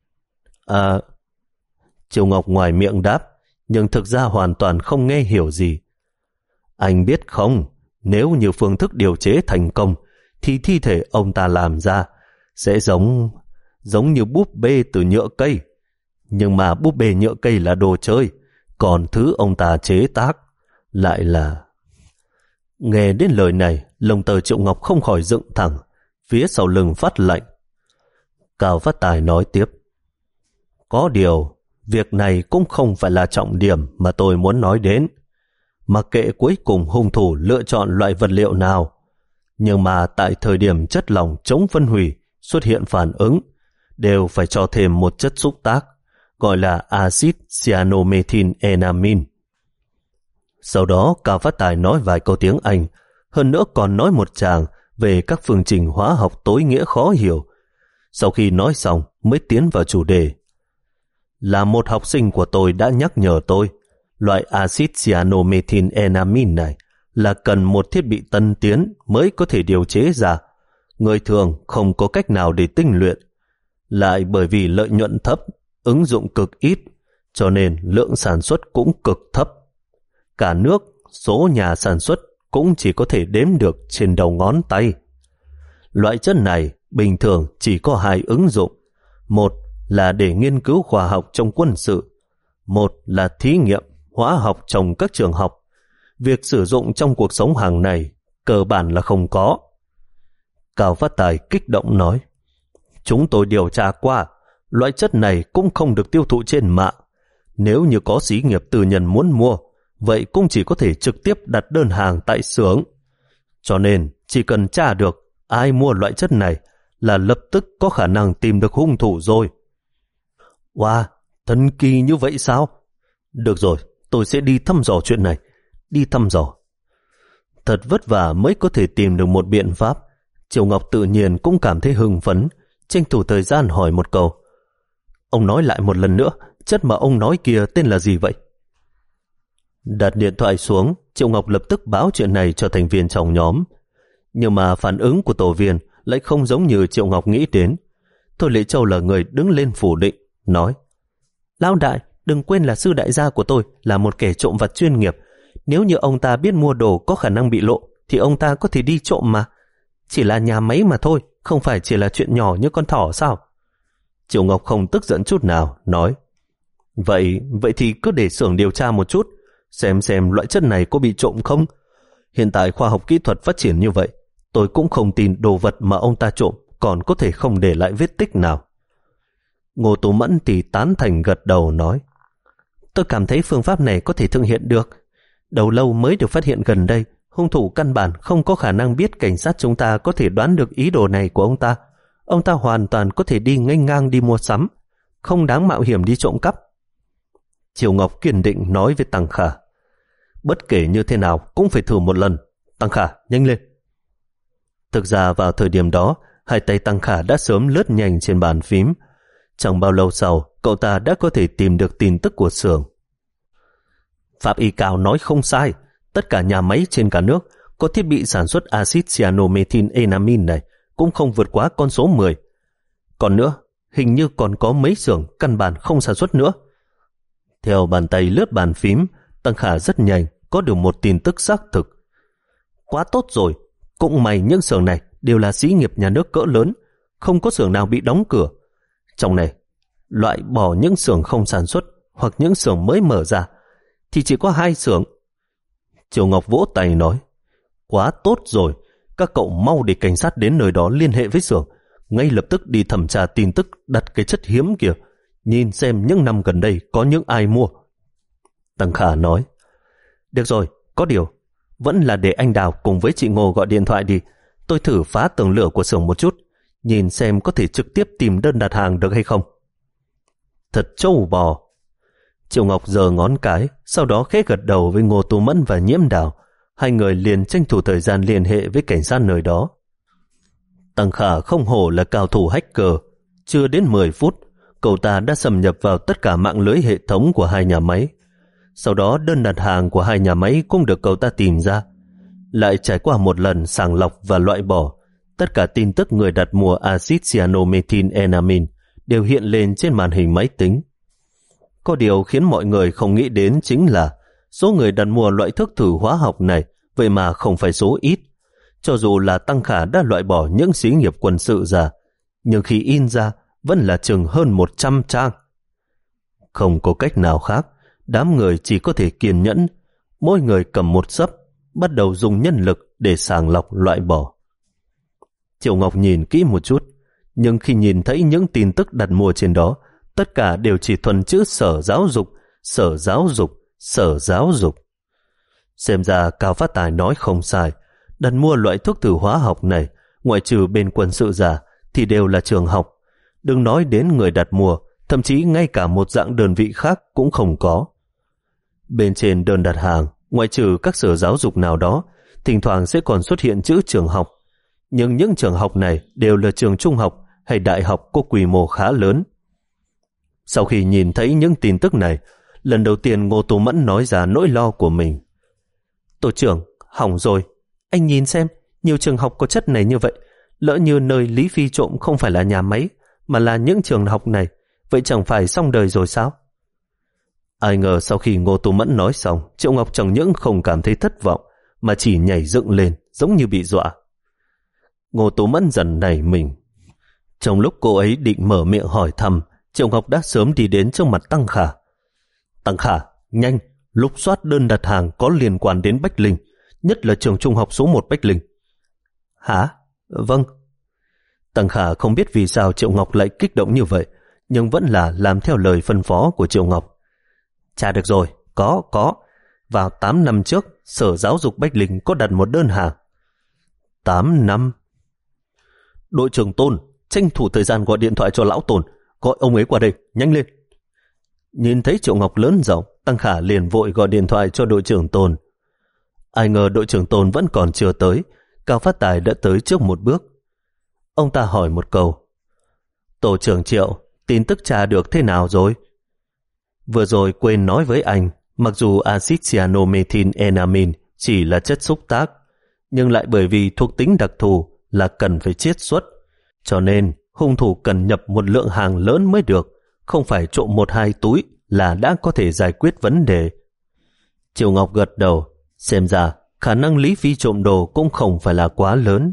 À, Triệu Ngọc ngoài miệng đáp, nhưng thực ra hoàn toàn không nghe hiểu gì. Anh biết không, nếu như phương thức điều chế thành công, thì thi thể ông ta làm ra sẽ giống giống như búp bê từ nhựa cây. Nhưng mà búp bê nhựa cây là đồ chơi, còn thứ ông ta chế tác lại là... Nghe đến lời này, lông tơ Triệu Ngọc không khỏi dựng thẳng, phía sau lưng phát lạnh. Cao Phát Tài nói tiếp, có điều, việc này cũng không phải là trọng điểm mà tôi muốn nói đến. Mặc kệ cuối cùng hung thủ lựa chọn loại vật liệu nào, nhưng mà tại thời điểm chất lỏng chống phân hủy xuất hiện phản ứng, đều phải cho thêm một chất xúc tác, gọi là axit cyanomethynenamine. Sau đó Cao Phát Tài nói vài câu tiếng Anh, hơn nữa còn nói một tràng về các phương trình hóa học tối nghĩa khó hiểu. Sau khi nói xong mới tiến vào chủ đề. Là một học sinh của tôi đã nhắc nhở tôi, loại axit cyanomethynenamine này là cần một thiết bị tân tiến mới có thể điều chế ra. Người thường không có cách nào để tinh luyện. Lại bởi vì lợi nhuận thấp, ứng dụng cực ít, cho nên lượng sản xuất cũng cực thấp. Cả nước, số nhà sản xuất cũng chỉ có thể đếm được trên đầu ngón tay. Loại chất này bình thường chỉ có hai ứng dụng. Một là để nghiên cứu khoa học trong quân sự. Một là thí nghiệm hóa học trong các trường học. Việc sử dụng trong cuộc sống hàng ngày cơ bản là không có. Cao Phát Tài kích động nói, chúng tôi điều tra qua, loại chất này cũng không được tiêu thụ trên mạng. Nếu như có xí nghiệp tư nhân muốn mua, vậy cũng chỉ có thể trực tiếp đặt đơn hàng tại xưởng. Cho nên chỉ cần tra được ai mua loại chất này là lập tức có khả năng tìm được hung thủ rồi. Wow, thần kỳ như vậy sao? Được rồi, tôi sẽ đi thăm dò chuyện này. Đi thăm dò. Thật vất vả mới có thể tìm được một biện pháp. Triệu Ngọc tự nhiên cũng cảm thấy hưng phấn, tranh thủ thời gian hỏi một câu. Ông nói lại một lần nữa, chất mà ông nói kia tên là gì vậy? Đặt điện thoại xuống, Triệu Ngọc lập tức báo chuyện này cho thành viên trong nhóm. Nhưng mà phản ứng của tổ viên lại không giống như Triệu Ngọc nghĩ đến. Thôi Lệ Châu là người đứng lên phủ định, nói, Lão đại, đừng quên là sư đại gia của tôi là một kẻ trộm vặt chuyên nghiệp. Nếu như ông ta biết mua đồ có khả năng bị lộ, thì ông ta có thể đi trộm mà. Chỉ là nhà máy mà thôi, không phải chỉ là chuyện nhỏ như con thỏ sao? Triệu Ngọc không tức giận chút nào, nói, Vậy, vậy thì cứ để xưởng điều tra một chút, xem xem loại chất này có bị trộm không. Hiện tại khoa học kỹ thuật phát triển như vậy, tôi cũng không tin đồ vật mà ông ta trộm còn có thể không để lại vết tích nào. Ngô Tú Mẫn thì tán thành gật đầu nói, tôi cảm thấy phương pháp này có thể thực hiện được. Đầu lâu mới được phát hiện gần đây, hung thủ căn bản không có khả năng biết cảnh sát chúng ta có thể đoán được ý đồ này của ông ta. Ông ta hoàn toàn có thể đi nghênh ngang đi mua sắm, không đáng mạo hiểm đi trộm cắp. Triều Ngọc kiên định nói với Tăng Khả, bất kể như thế nào cũng phải thử một lần. Tăng Khả, nhanh lên. Thực ra vào thời điểm đó, hai tay Tăng Khả đã sớm lướt nhanh trên bàn phím. Chẳng bao lâu sau, cậu ta đã có thể tìm được tin tức của xưởng. Pháp Y Cao nói không sai, tất cả nhà máy trên cả nước có thiết bị sản xuất axit cyanomethynenamine này cũng không vượt quá con số mười. Còn nữa, hình như còn có mấy xưởng căn bản không sản xuất nữa. Theo bàn tay lướt bàn phím, Tăng Khả rất nhanh có được một tin tức xác thực. Quá tốt rồi, cũng may những xưởng này đều là xí nghiệp nhà nước cỡ lớn, không có xưởng nào bị đóng cửa. Trong này, loại bỏ những xưởng không sản xuất hoặc những xưởng mới mở ra, thì chỉ có hai xưởng. Triều Ngọc vỗ tay nói, quá tốt rồi, các cậu mau để cảnh sát đến nơi đó liên hệ với xưởng, ngay lập tức đi thẩm tra tin tức đặt cái chất hiếm kìa, nhìn xem những năm gần đây có những ai mua. Tăng Khả nói, được rồi, có điều, vẫn là để anh Đào cùng với chị Ngô gọi điện thoại đi, tôi thử phá tường lửa của xưởng một chút, nhìn xem có thể trực tiếp tìm đơn đặt hàng được hay không. thật trâu bò. Triệu Ngọc giơ ngón cái, sau đó khẽ gật đầu với Ngô Tú Mẫn và Nhiễm Đào. Hai người liền tranh thủ thời gian liên hệ với cảnh sát nơi đó. Tăng Khả không hổ là cao thủ hacker. Chưa đến mười phút, cậu ta đã xâm nhập vào tất cả mạng lưới hệ thống của hai nhà máy. Sau đó đơn đặt hàng của hai nhà máy cũng được cậu ta tìm ra. Lại trải qua một lần sàng lọc và loại bỏ, tất cả tin tức người đặt mua axit cyanomethylenamine đều hiện lên trên màn hình máy tính. Có điều khiến mọi người không nghĩ đến chính là số người đặt mua loại thuốc thử hóa học này vậy mà không phải số ít. Cho dù là Tăng Khả đã loại bỏ những xí nghiệp quân sự ra, nhưng khi in ra vẫn là chừng hơn một trăm trang. Không có cách nào khác, đám người chỉ có thể kiên nhẫn, mỗi người cầm một xấp, bắt đầu dùng nhân lực để sàng lọc loại bỏ. Triệu Ngọc nhìn kỹ một chút, nhưng khi nhìn thấy những tin tức đặt mua trên đó, tất cả đều chỉ thuần chữ sở giáo dục, sở giáo dục, sở giáo dục. Xem ra Cao Phát Tài nói không sai, đặt mua loại thuốc thử hóa học này, ngoại trừ bên quân sự giả, thì đều là trường học. Đừng nói đến người đặt mua, thậm chí ngay cả một dạng đơn vị khác cũng không có. Bên trên đơn đặt hàng, ngoại trừ các sở giáo dục nào đó, thỉnh thoảng sẽ còn xuất hiện chữ trường học. Nhưng những trường học này đều là trường trung học hay đại học có quy mô khá lớn. Sau khi nhìn thấy những tin tức này, lần đầu tiên Ngô Tú Mẫn nói ra nỗi lo của mình. Tổ trưởng, hỏng rồi. Anh nhìn xem, nhiều trường học có chất này như vậy. Lỡ như nơi Lý Phi trộm không phải là nhà máy, mà là những trường học này, vậy chẳng phải xong đời rồi sao? Ai ngờ sau khi Ngô Tú Mẫn nói xong, Triệu Ngọc chẳng những không cảm thấy thất vọng, mà chỉ nhảy dựng lên, giống như bị dọa. Ngô Tú Mẫn dần nảy mình. Trong lúc cô ấy định mở miệng hỏi thăm, Triệu Ngọc đã sớm đi đến trước mặt Tăng Khả. Tăng Khả, nhanh, lục soát đơn đặt hàng có liên quan đến Bách Linh, nhất là trường trung học số một Bách Linh. Hả? Vâng. Tăng Khả không biết vì sao Triệu Ngọc lại kích động như vậy, nhưng vẫn là làm theo lời phân phó của Triệu Ngọc. Trả được rồi, có, có. Vào tám năm trước, Sở Giáo dục Bách Linh có đặt một đơn hàng. tám năm? Đội trưởng Tôn, tranh thủ thời gian gọi điện thoại cho lão Tôn, gọi ông ấy qua đây, nhanh lên. Nhìn thấy Triệu Ngọc lớn giọng, Tăng Khả liền vội gọi điện thoại cho đội trưởng Tôn. Ai ngờ đội trưởng Tôn vẫn còn chưa tới, Cao Phát Tài đã tới trước một bước. Ông ta hỏi một câu. Tổ trưởng Triệu, tin tức tra được thế nào rồi? Vừa rồi quên nói với anh, mặc dù axit cyanomethylenamine chỉ là chất xúc tác, nhưng lại bởi vì thuộc tính đặc thù là cần phải chiết xuất, cho nên hung thủ cần nhập một lượng hàng lớn mới được, không phải trộm một hai túi là đã có thể giải quyết vấn đề. Triệu Ngọc gật đầu, xem ra khả năng Lý Phi trộm đồ cũng không phải là quá lớn.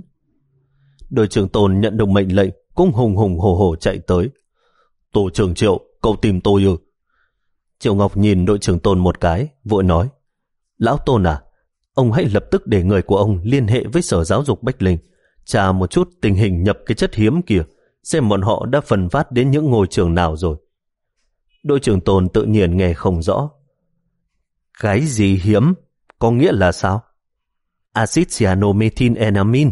Đội trưởng Tôn nhận được mệnh lệnh cũng hùng hùng hổ hổ chạy tới. Tổ trưởng Triệu, cậu tìm tôi ư? Triệu Ngọc nhìn đội trưởng Tôn một cái, vội nói. Lão Tôn à, ông hãy lập tức để người của ông liên hệ với Sở Giáo dục Bách Linh, tra một chút tình hình nhập cái chất hiếm kia, xem bọn họ đã phân phát đến những ngôi trường nào rồi. Đội trưởng Tôn tự nhiên nghe không rõ. Cái gì hiếm? Có nghĩa là sao? Axit cyanomethylenamine.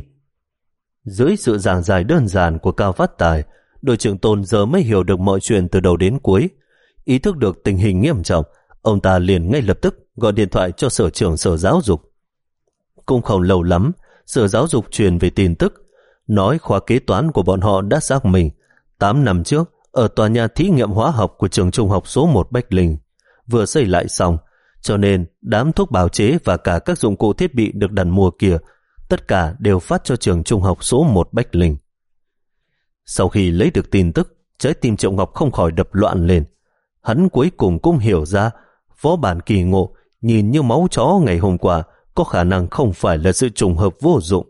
Dưới sự giảng giải đơn giản của Cao Phát Tài, đội trưởng Tôn giờ mới hiểu được mọi chuyện từ đầu đến cuối. Ý thức được tình hình nghiêm trọng, ông ta liền ngay lập tức gọi điện thoại cho sở trưởng Sở Giáo dục. Cũng không lâu lắm, Sở Giáo dục truyền về tin tức, nói khóa kế toán của bọn họ đã xác minh tám năm trước ở tòa nhà thí nghiệm hóa học của trường trung học số một Bách Linh vừa xây lại xong, cho nên đám thuốc bào chế và cả các dụng cụ thiết bị được đặt mua kia tất cả đều phát cho trường trung học số một Bách Linh. Sau khi lấy được tin tức, trái tim Triệu Ngọc không khỏi đập loạn lên. Hắn cuối cùng cũng hiểu ra phó bản Kỳ Ngộ nhìn như máu chó ngày hôm qua có khả năng không phải là sự trùng hợp vô dụng.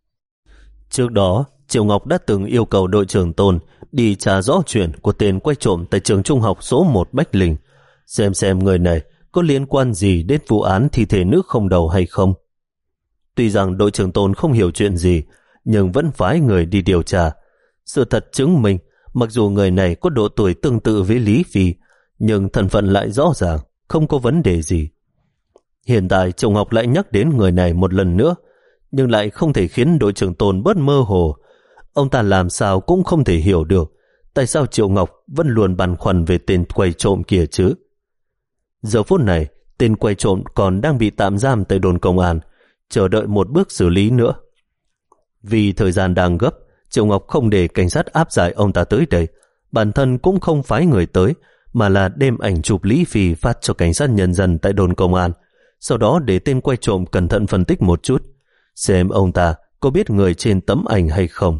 Trước đó, Triệu Ngọc đã từng yêu cầu đội trưởng Tôn đi tra rõ chuyện của tên quay trộm tại trường trung học số một Bách Linh, xem xem người này có liên quan gì đến vụ án thi thể nữ không đầu hay không. Tuy rằng đội trưởng Tôn không hiểu chuyện gì, nhưng vẫn phái người đi điều tra. Sự thật chứng minh, mặc dù người này có độ tuổi tương tự với Lý Phi, nhưng thân phận lại rõ ràng, không có vấn đề gì. Hiện tại Triệu Ngọc lại nhắc đến người này một lần nữa, nhưng lại không thể khiến đội trưởng Tôn bớt mơ hồ. Ông ta làm sao cũng không thể hiểu được tại sao Triệu Ngọc vẫn luôn băn khoăn về tên quay trộm kia chứ? Giờ phút này, tên quay trộm còn đang bị tạm giam tại đồn công an, chờ đợi một bước xử lý nữa. Vì thời gian đang gấp, Triệu Ngọc không để cảnh sát áp giải ông ta tới đây, bản thân cũng không phái người tới, mà là đem ảnh chụp Lý Phi phát cho cảnh sát nhân dân tại đồn công an, sau đó để tên quay trộm cẩn thận phân tích một chút, xem ông ta có biết người trên tấm ảnh hay không.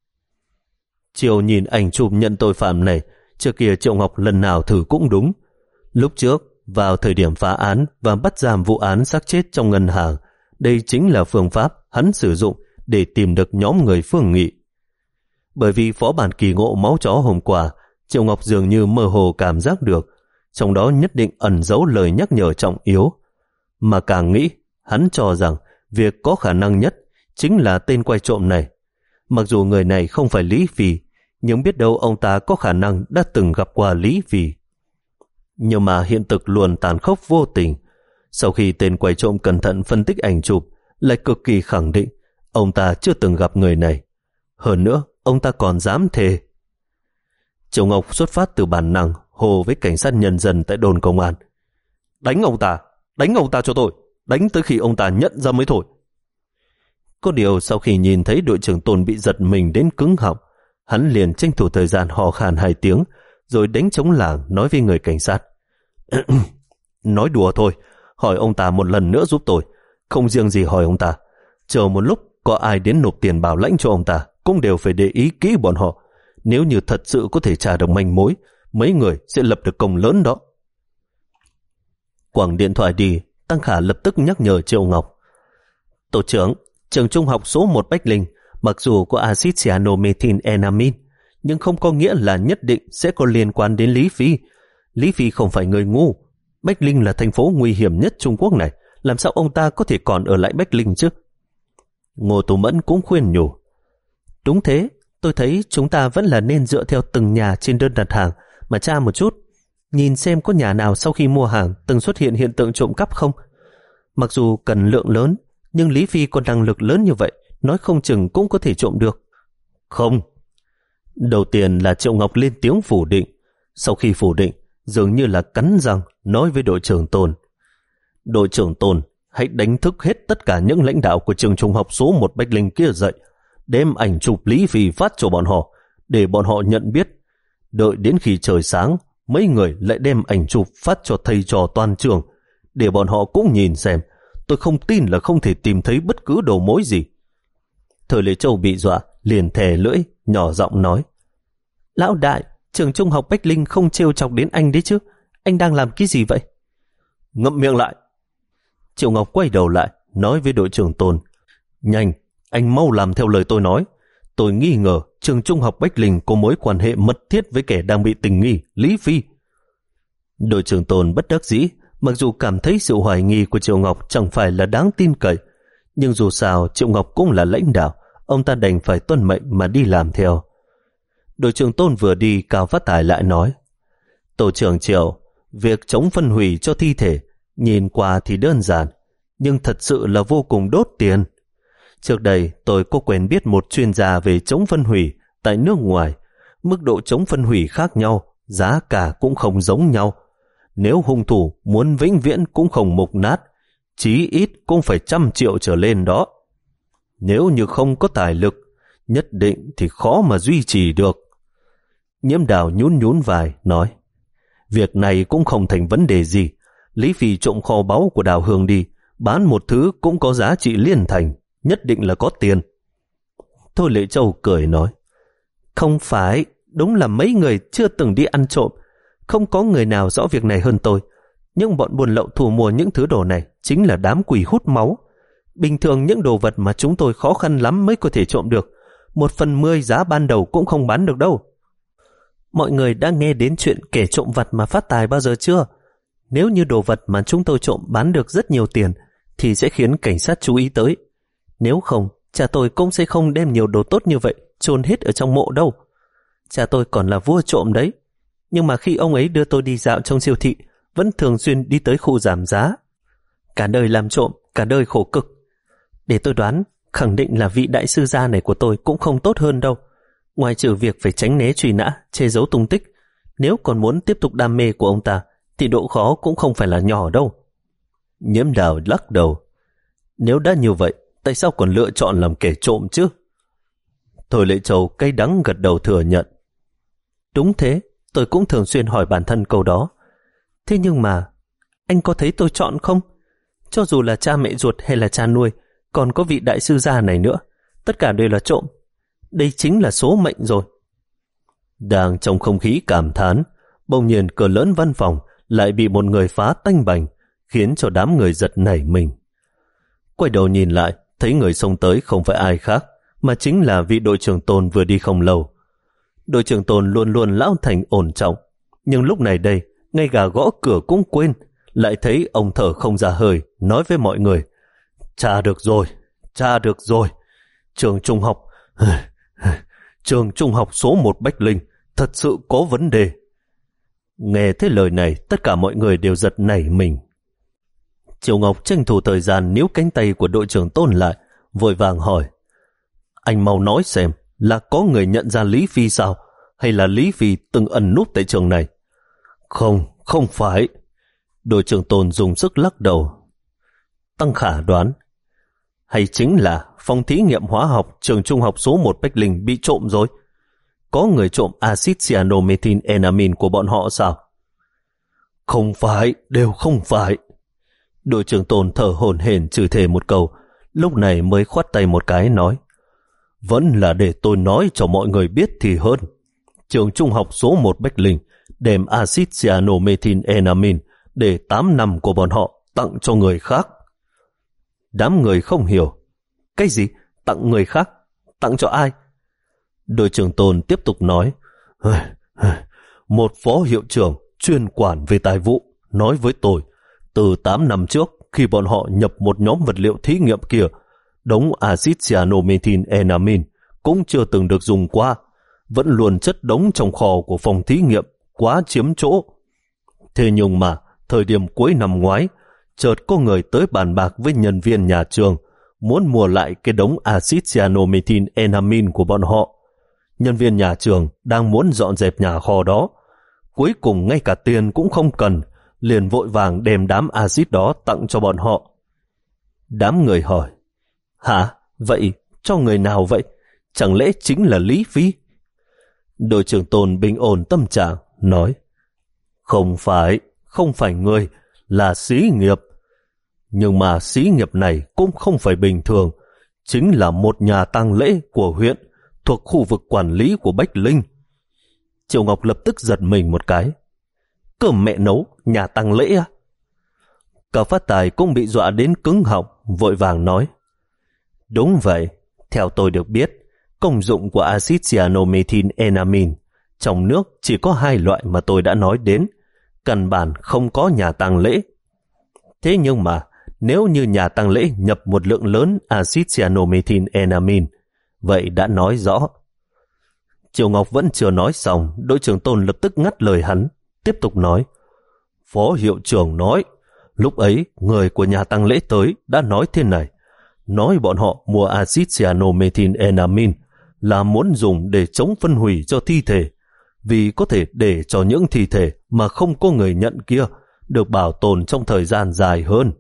Triệu nhìn ảnh chụp nhận tội phạm này, trước kia Triệu Ngọc lần nào thử cũng đúng. Lúc trước, vào thời điểm phá án và bắt giam vụ án xác chết trong ngân hàng, đây chính là phương pháp hắn sử dụng để tìm được nhóm người Phương Nghị. Bởi vì phó bản kỳ ngộ máu chó hôm qua, Triệu Ngọc dường như mơ hồ cảm giác được, trong đó nhất định ẩn giấu lời nhắc nhở trọng yếu. Mà càng nghĩ, hắn cho rằng việc có khả năng nhất chính là tên quay trộm này. Mặc dù người này không phải Lý Phi, nhưng biết đâu ông ta có khả năng đã từng gặp qua Lý Phi. Nhưng mà hiện thực luôn tàn khốc vô tình. Sau khi tên quay trộm cẩn thận phân tích ảnh chụp, lại cực kỳ khẳng định ông ta chưa từng gặp người này. Hơn nữa, ông ta còn dám thề. Triệu Ngọc xuất phát từ bản năng hồ với cảnh sát nhân dân tại đồn công an: đánh ông ta, đánh ông ta cho tôi, đánh tới khi ông ta nhận ra mới thôi. Có điều sau khi nhìn thấy đội trưởng Tôn bị giật mình đến cứng họng, hắn liền tranh thủ thời gian hò khan hai tiếng, rồi đánh trống lảng nói với người cảnh sát: nói đùa thôi, hỏi ông ta một lần nữa giúp tôi. Không riêng gì hỏi ông ta, chờ một lúc có ai đến nộp tiền bảo lãnh cho ông ta cũng đều phải để ý kỹ bọn họ. Nếu như thật sự có thể tra được manh mối, mấy người sẽ lập được công lớn đó. Quẳng điện thoại đi, Tăng Khả lập tức nhắc nhở Triệu Ngọc: tổ trưởng, trường trung học số một Bách Linh mặc dù có axit cyanamethylenamine, nhưng không có nghĩa là nhất định sẽ có liên quan đến Lý Phi. Lý Phi không phải người ngu. Bách Linh là thành phố nguy hiểm nhất Trung Quốc này, làm sao ông ta có thể còn ở lại Bách Linh chứ? Ngô Tú Mẫn cũng khuyên nhủ: đúng thế, tôi thấy chúng ta vẫn là nên dựa theo từng nhà trên đơn đặt hàng mà tra một chút, nhìn xem có nhà nào sau khi mua hàng từng xuất hiện hiện tượng trộm cắp không. Mặc dù cần lượng lớn, nhưng Lý Phi có năng lực lớn như vậy, nói không chừng cũng có thể trộm được. Không. Đầu tiên là Triệu Ngọc lên tiếng phủ định. Sau khi phủ định, dường như là cắn răng nói với đội trưởng Tôn: đội trưởng Tôn, hãy đánh thức hết tất cả những lãnh đạo của trường trung học số một Bách Linh kia dậy, đem ảnh chụp Lý Phi phát cho bọn họ, để bọn họ nhận biết. Đợi đến khi trời sáng, mấy người lại đem ảnh chụp phát cho thầy trò toàn trường, để bọn họ cũng nhìn xem. Tôi không tin là không thể tìm thấy bất cứ đầu mối gì. Thời Lê Châu bị dọa, liền thè lưỡi, nhỏ giọng nói: lão đại, trường trung học Bách Linh không trêu chọc đến anh đấy chứ, anh đang làm cái gì vậy? Ngậm miệng lại. Triệu Ngọc quay đầu lại, nói với đội trưởng Tôn: nhanh, anh mau làm theo lời tôi nói. Tôi nghi ngờ trường trung học Bách Linh có mối quan hệ mật thiết với kẻ đang bị tình nghi, Lý Phi. Đội trưởng Tôn bất đắc dĩ, mặc dù cảm thấy sự hoài nghi của Triệu Ngọc chẳng phải là đáng tin cậy, nhưng dù sao Triệu Ngọc cũng là lãnh đạo, ông ta đành phải tuân mệnh mà đi làm theo. Đội trưởng Tôn vừa đi, Cao Phát Tài lại nói: tổ trưởng Triệu, việc chống phân hủy cho thi thể nhìn qua thì đơn giản, nhưng thật sự là vô cùng đốt tiền. Trước đây tôi có quen biết một chuyên gia về chống phân hủy tại nước ngoài. Mức độ chống phân hủy khác nhau, giá cả cũng không giống nhau. Nếu hung thủ muốn vĩnh viễn cũng không mục nát, chí ít cũng phải trăm triệu trở lên đó. Nếu như không có tài lực, nhất định thì khó mà duy trì được. Nhiễm Đào nhún nhún vai, nói: việc này cũng không thành vấn đề gì. Lý Phi trộm kho báu của Đào Hương đi, bán một thứ cũng có giá trị liên thành, nhất định là có tiền. Thôi Lệ Châu cười nói: không phải, đúng là mấy người chưa từng đi ăn trộm, không có người nào rõ việc này hơn tôi. Nhưng bọn buôn lậu thu mua những thứ đồ này chính là đám quỷ hút máu. Bình thường những đồ vật mà chúng tôi khó khăn lắm mới có thể trộm được, một phần mười giá ban đầu cũng không bán được đâu. Mọi người đã nghe đến chuyện kẻ trộm vặt mà phát tài bao giờ chưa? Nếu như đồ vật mà chúng tôi trộm bán được rất nhiều tiền thì sẽ khiến cảnh sát chú ý tới. Nếu không, cha tôi cũng sẽ không đem nhiều đồ tốt như vậy chôn hết ở trong mộ đâu. Cha tôi còn là vua trộm đấy. Nhưng mà khi ông ấy đưa tôi đi dạo trong siêu thị, vẫn thường xuyên đi tới khu giảm giá. Cả đời làm trộm, cả đời khổ cực. Để tôi đoán, khẳng định là vị đại sư gia này của tôi cũng không tốt hơn đâu. Ngoài trừ việc phải tránh né truy nã, che giấu tung tích, nếu còn muốn tiếp tục đam mê của ông ta thì độ khó cũng không phải là nhỏ đâu. Nhiễm Đào lắc đầu. Nếu đã như vậy, tại sao còn lựa chọn làm kẻ trộm chứ? Thôi Lệ Châu cay đắng gật đầu thừa nhận. Đúng thế, tôi cũng thường xuyên hỏi bản thân câu đó. Thế nhưng mà, anh có thấy tôi chọn không? Cho dù là cha mẹ ruột hay là cha nuôi, còn có vị đại sư gia này nữa, tất cả đều là trộm. Đây chính là số mệnh rồi. Đang trong không khí cảm thán, bỗng nhiên cửa lớn văn phòng lại bị một người phá tanh bành, khiến cho đám người giật nảy mình. Quay đầu nhìn lại, thấy người xông tới không phải ai khác, mà chính là vị đội trưởng Tôn vừa đi không lâu. Đội trưởng Tôn luôn luôn lão thành ổn trọng, nhưng lúc này đây, ngay cả gõ cửa cũng quên, lại thấy ông thở không ra hơi, nói với mọi người: Tra được rồi, tra được rồi. Trường trung học, trường trung học số một Bách Linh thật sự có vấn đề. Nghe thấy lời này, tất cả mọi người đều giật nảy mình. Triệu Ngọc tranh thủ thời gian níu cánh tay của đội trưởng Tôn lại, vội vàng hỏi: Anh mau nói xem, là có người nhận ra Lý Phi sao? Hay là Lý Phi từng ẩn núp tại trường này? Không, không phải. Đội trưởng Tôn dùng sức lắc đầu. Tăng Khả đoán, hay chính là phòng thí nghiệm hóa học trường trung học số một Bách Linh bị trộm rồi? Có người trộm axit cyanomethylenamine của bọn họ sao? Không phải, đều không phải. Đội trưởng Tôn thở hổn hển chửi thề một câu, lúc này mới khoát tay một cái nói: Vẫn là để tôi nói cho mọi người biết thì hơn. Trường trung học số một Bách Linh đem axit cyanomethylenamine để tám năm của bọn họ tặng cho người khác. Đám người không hiểu. Cái gì? Tặng người khác? Tặng cho ai? Đội trưởng Tôn tiếp tục nói: Một phó hiệu trưởng chuyên quản về tài vụ nói với tôi, từ tám năm trước khi bọn họ nhập một nhóm vật liệu thí nghiệm kia, đống axit cyanomethylenamine cũng chưa từng được dùng qua, vẫn luôn chất đống trong kho của phòng thí nghiệm, quá chiếm chỗ. Thế nhưng mà thời điểm cuối năm ngoái, chợt có người tới bàn bạc với nhân viên nhà trường, muốn mua lại cái đống axit cyanomethylenamine của bọn họ. Nhân viên nhà trường đang muốn dọn dẹp nhà kho đó, cuối cùng ngay cả tiền cũng không cần, liền vội vàng đem đám axit đó tặng cho bọn họ. Đám người hỏi: Hả? Vậy cho người nào vậy? Chẳng lẽ chính là Lý Phi? Đội trưởng Tôn bình ổn tâm trạng, nói: Không phải, không phải người, là xí nghiệp. Nhưng mà xí nghiệp này cũng không phải bình thường, chính là một nhà tang lễ của huyện, thuộc khu vực quản lý của Bách Linh. Triệu Ngọc lập tức giật mình một cái. Cơm mẹ nấu, nhà tang lễ à? Cả Phát Tài cũng bị dọa đến cứng họng, vội vàng nói: Đúng vậy, theo tôi được biết, công dụng của axit cyanomethylenamine trong nước chỉ có hai loại mà tôi đã nói đến, căn bản không có nhà tang lễ. Thế nhưng mà nếu như nhà tang lễ nhập một lượng lớn axit cyanomethylenamine, vậy đã nói rõ. Triệu Ngọc vẫn chưa nói xong, đội trưởng Tôn lập tức ngắt lời hắn, tiếp tục nói: Phó hiệu trưởng nói, lúc ấy người của nhà tang lễ tới đã nói thế này, nói bọn họ mua axit cyanomethylenamine là muốn dùng để chống phân hủy cho thi thể, vì có thể để cho những thi thể mà không có người nhận kia được bảo tồn trong thời gian dài hơn.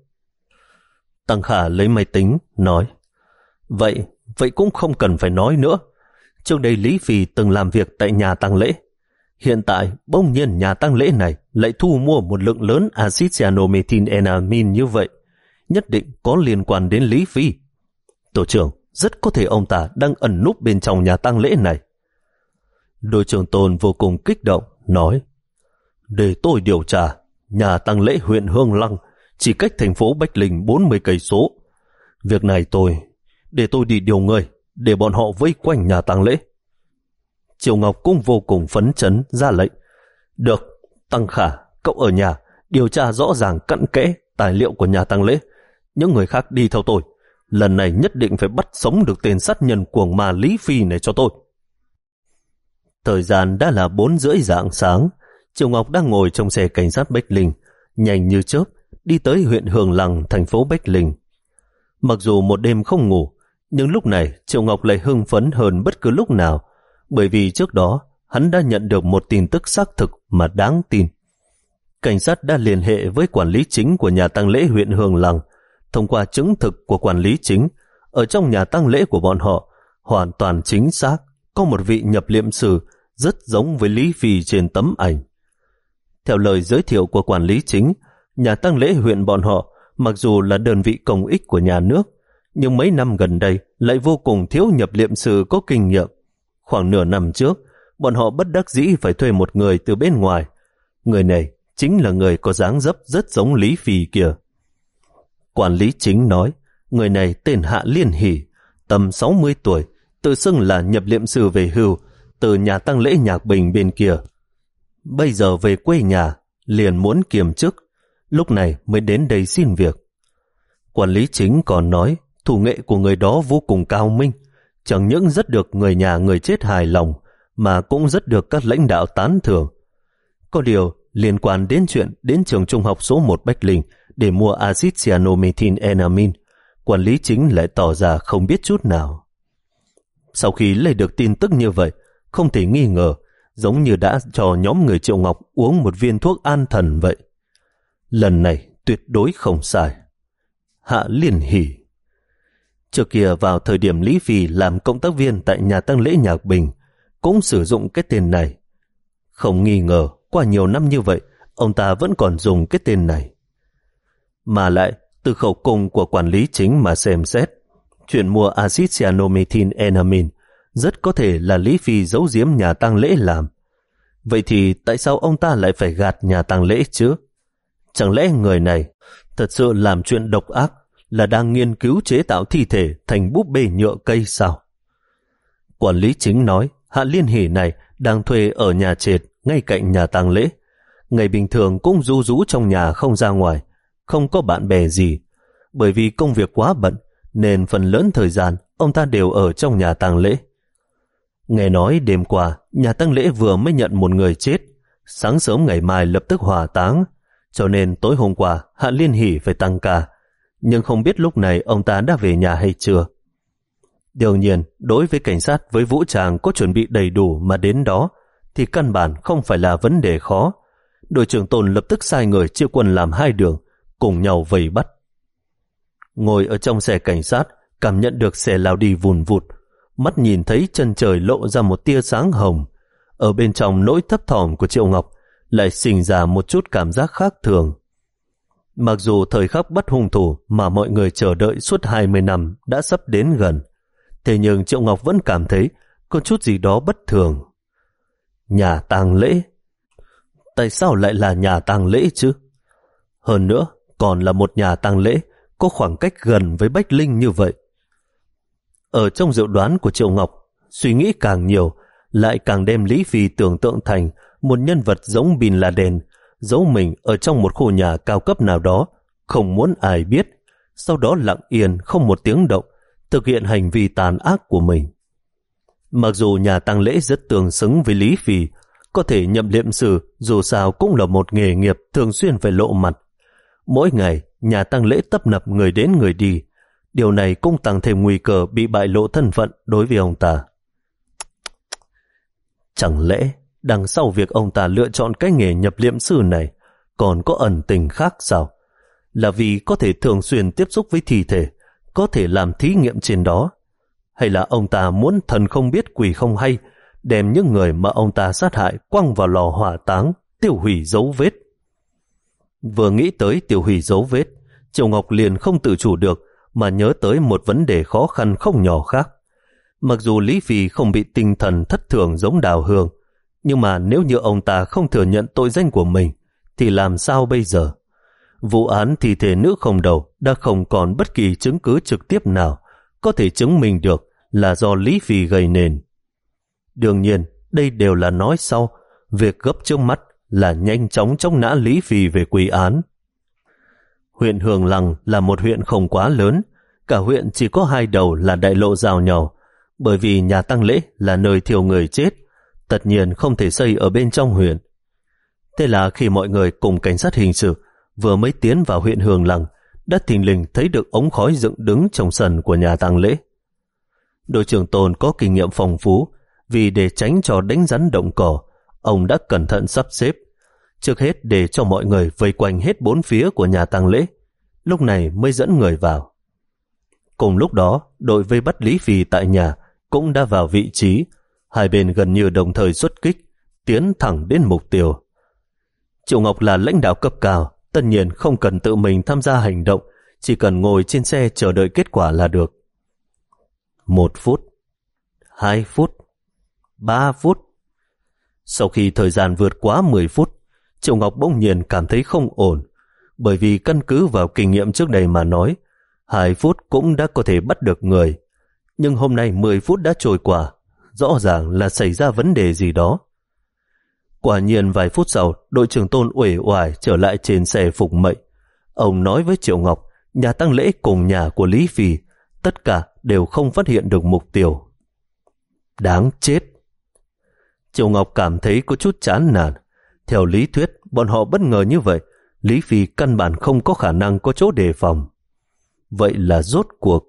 Tăng Khả lấy máy tính, nói: Vậy, vậy cũng không cần phải nói nữa. Trước đây Lý Phi từng làm việc tại nhà tang lễ. Hiện tại, bỗng nhiên nhà tang lễ này lại thu mua một lượng lớn axit cyanomethylenamine như vậy, nhất định có liên quan đến Lý Phi. Tổ trưởng, rất có thể ông ta đang ẩn núp bên trong nhà tang lễ này. Đội trưởng Tôn vô cùng kích động, nói: Để tôi điều tra, nhà tang lễ huyện Hương Lăng chỉ cách thành phố Bách Linh bốn mươi cây số. Việc này tôi, để tôi đi điều người, để bọn họ vây quanh nhà tang lễ. Triệu Ngọc cũng vô cùng phấn chấn ra lệnh: Được, Tăng Khả, cậu ở nhà điều tra rõ ràng cặn kẽ tài liệu của nhà tang lễ. Những người khác đi theo tôi, lần này nhất định phải bắt sống được tên sát nhân cuồng ma Lý Phi này cho tôi. Thời gian đã là bốn rưỡi rạng sáng. Triệu Ngọc đang ngồi trong xe cảnh sát Bách Linh, nhanh như chớp đi tới huyện Hương Lăng, thành phố Bách Linh. Mặc dù một đêm không ngủ, nhưng lúc này Triệu Ngọc lại hưng phấn hơn bất cứ lúc nào, bởi vì trước đó hắn đã nhận được một tin tức xác thực mà đáng tin. Cảnh sát đã liên hệ với quản lý chính của nhà tang lễ huyện Hương Lăng. Thông qua chứng thực của quản lý chính, ở trong nhà tang lễ của bọn họ hoàn toàn chính xác có một vị nhập liệm sư rất giống với Lý Phi trên tấm ảnh. Theo lời giới thiệu của quản lý chính, nhà tang lễ huyện bọn họ mặc dù là đơn vị công ích của nhà nước, nhưng mấy năm gần đây lại vô cùng thiếu nhập liệm sư có kinh nghiệm. Khoảng nửa năm trước, bọn họ bất đắc dĩ phải thuê một người từ bên ngoài. Người này chính là người có dáng dấp rất giống Lý Phi kia. Quản lý chính nói, người này tên Hạ Liên Hỷ, tầm sáu mươi tuổi, tự xưng là nhập liệm sư về hưu từ nhà tang lễ Nhạc Bình bên kia. Bây giờ về quê nhà, liền muốn kiềm chức, lúc này mới đến đây xin việc. Quản lý chính còn nói, thủ nghệ của người đó vô cùng cao minh, chẳng những rất được người nhà người chết hài lòng, mà cũng rất được các lãnh đạo tán thưởng. Có điều, liên quan đến chuyện đến trường trung học số một Bách Linh để mua axit cyanomethylenamine, quản lý chính lại tỏ ra không biết chút nào. Sau khi lấy được tin tức như vậy, không thể nghi ngờ, giống như đã cho nhóm người Triệu Ngọc uống một viên thuốc an thần vậy. Lần này tuyệt đối không sai. Hạ Liên Hỷ. Trước kia vào thời điểm Lý Phi làm cộng tác viên tại nhà tang lễ Nhạc Bình, cũng sử dụng cái tên này. Không nghi ngờ, qua nhiều năm như vậy, ông ta vẫn còn dùng cái tên này. Mà lại, từ khẩu cung của quản lý chính mà xem xét, chuyện mua axit cyanomethylenamine rất có thể là Lý Phi giấu giếm nhà tang lễ làm. Vậy thì tại sao ông ta lại phải gạt nhà tang lễ chứ? Chẳng lẽ người này thật sự làm chuyện độc ác, là đang nghiên cứu chế tạo thi thể thành búp bê nhựa cây sao? Quản lý chính nói, Hạ Liên Hỷ này đang thuê ở nhà trệt ngay cạnh nhà tang lễ. Ngày bình thường cũng ru rú trong nhà không ra ngoài, không có bạn bè gì. Bởi vì công việc quá bận, nên phần lớn thời gian ông ta đều ở trong nhà tang lễ. Nghe nói đêm qua, nhà tang lễ vừa mới nhận một người chết, sáng sớm ngày mai lập tức hỏa táng, cho nên tối hôm qua Hạ Liên Hỷ phải tăng ca, nhưng không biết lúc này ông ta đã về nhà hay chưa. Đương nhiên, đối với cảnh sát với vũ trang có chuẩn bị đầy đủ mà đến đó, thì căn bản không phải là vấn đề khó. Đội trưởng Tôn lập tức sai người chia quân làm hai đường, cùng nhau vây bắt. Ngồi ở trong xe cảnh sát, cảm nhận được xe lao đi vùn vụt, mắt nhìn thấy chân trời lộ ra một tia sáng hồng. Ở bên trong nỗi thấp thỏm của Triệu Ngọc lại sinh ra một chút cảm giác khác thường. Mặc dù thời khắc bắt hung thủ mà mọi người chờ đợi suốt hai mươi năm đã sắp đến gần, thế nhưng Triệu Ngọc vẫn cảm thấy có chút gì đó bất thường. Nhà tang lễ? Tại sao lại là nhà tang lễ chứ? Hơn nữa, còn là một nhà tang lễ có khoảng cách gần với Bách Linh như vậy. Ở trong dự đoán của Triệu Ngọc, suy nghĩ càng nhiều, lại càng đem Lý Phi tưởng tượng thành một nhân vật giống Bin Laden, giấu mình ở trong một khu nhà cao cấp nào đó, không muốn ai biết, sau đó lặng yên không một tiếng động, thực hiện hành vi tàn ác của mình. Mặc dù nhà tang lễ rất tương xứng với Lý Phi, có thể nhậm liệm sư dù sao cũng là một nghề nghiệp thường xuyên phải lộ mặt. Mỗi ngày, nhà tang lễ tấp nập người đến người đi, điều này cũng tăng thêm nguy cơ bị bại lộ thân phận đối với ông ta. Chẳng lẽ đằng sau việc ông ta lựa chọn cái nghề nhập liệm sư này còn có ẩn tình khác sao? Là vì có thể thường xuyên tiếp xúc với thi thể, có thể làm thí nghiệm trên đó? Hay là ông ta muốn thần không biết quỷ không hay, đem những người mà ông ta sát hại quăng vào lò hỏa táng, tiêu hủy dấu vết? Vừa nghĩ tới tiêu hủy dấu vết, Triệu Ngọc liền không tự chủ được mà nhớ tới một vấn đề khó khăn không nhỏ khác. Mặc dù Lý Phi không bị tinh thần thất thường giống Đào Hương, nhưng mà nếu như ông ta không thừa nhận tội danh của mình, thì làm sao bây giờ? Vụ án thi thể nữ không đầu đã không còn bất kỳ chứng cứ trực tiếp nào có thể chứng minh được là do Lý Phi gây nên. Đương nhiên, đây đều là nói sau, việc gấp trước mắt là nhanh chóng chống nã Lý Phi về quy án. Huyện Hương Lăng là một huyện không quá lớn, cả huyện chỉ có hai đầu là đại lộ giao nhau, bởi vì nhà tang lễ là nơi thiêu người chết, tất nhiên không thể xây ở bên trong huyện. Thế là khi mọi người cùng cảnh sát hình sự vừa mới tiến vào huyện Hương Lăng, đã thình lình thấy được ống khói dựng đứng trong sân của nhà tang lễ. Đội trưởng Tôn có kinh nghiệm phong phú, Vì để tránh cho đánh rắn động cỏ, ông đã cẩn thận sắp xếp. Trước hết để cho mọi người vây quanh hết bốn phía của nhà tang lễ, lúc này mới dẫn người vào. Cùng lúc đó, đội vây bắt Lý Phi tại nhà cũng đã vào vị trí, hai bên gần như đồng thời xuất kích, tiến thẳng đến mục tiêu. Triệu Ngọc là lãnh đạo cấp cao, tất nhiên không cần tự mình tham gia hành động, chỉ cần ngồi trên xe chờ đợi kết quả là được. Một phút, hai phút, ba phút. Sau khi thời gian vượt quá mười phút, Triệu Ngọc bỗng nhiên cảm thấy không ổn, bởi vì căn cứ vào kinh nghiệm trước đây mà nói, hai phút cũng đã có thể bắt được người. Nhưng hôm nay mười phút đã trôi qua, rõ ràng là xảy ra vấn đề gì đó. Quả nhiên vài phút sau, đội trưởng Tôn uể oải trở lại trên xe phục mệnh. Ông nói với Triệu Ngọc, nhà tang lễ cùng nhà của Lý Phi, tất cả đều không phát hiện được mục tiêu. Đáng chết! Triệu Ngọc cảm thấy có chút chán nản. Theo lý thuyết, bọn họ bất ngờ như vậy, Lý Phi căn bản không có khả năng có chỗ đề phòng. Vậy là rốt cuộc.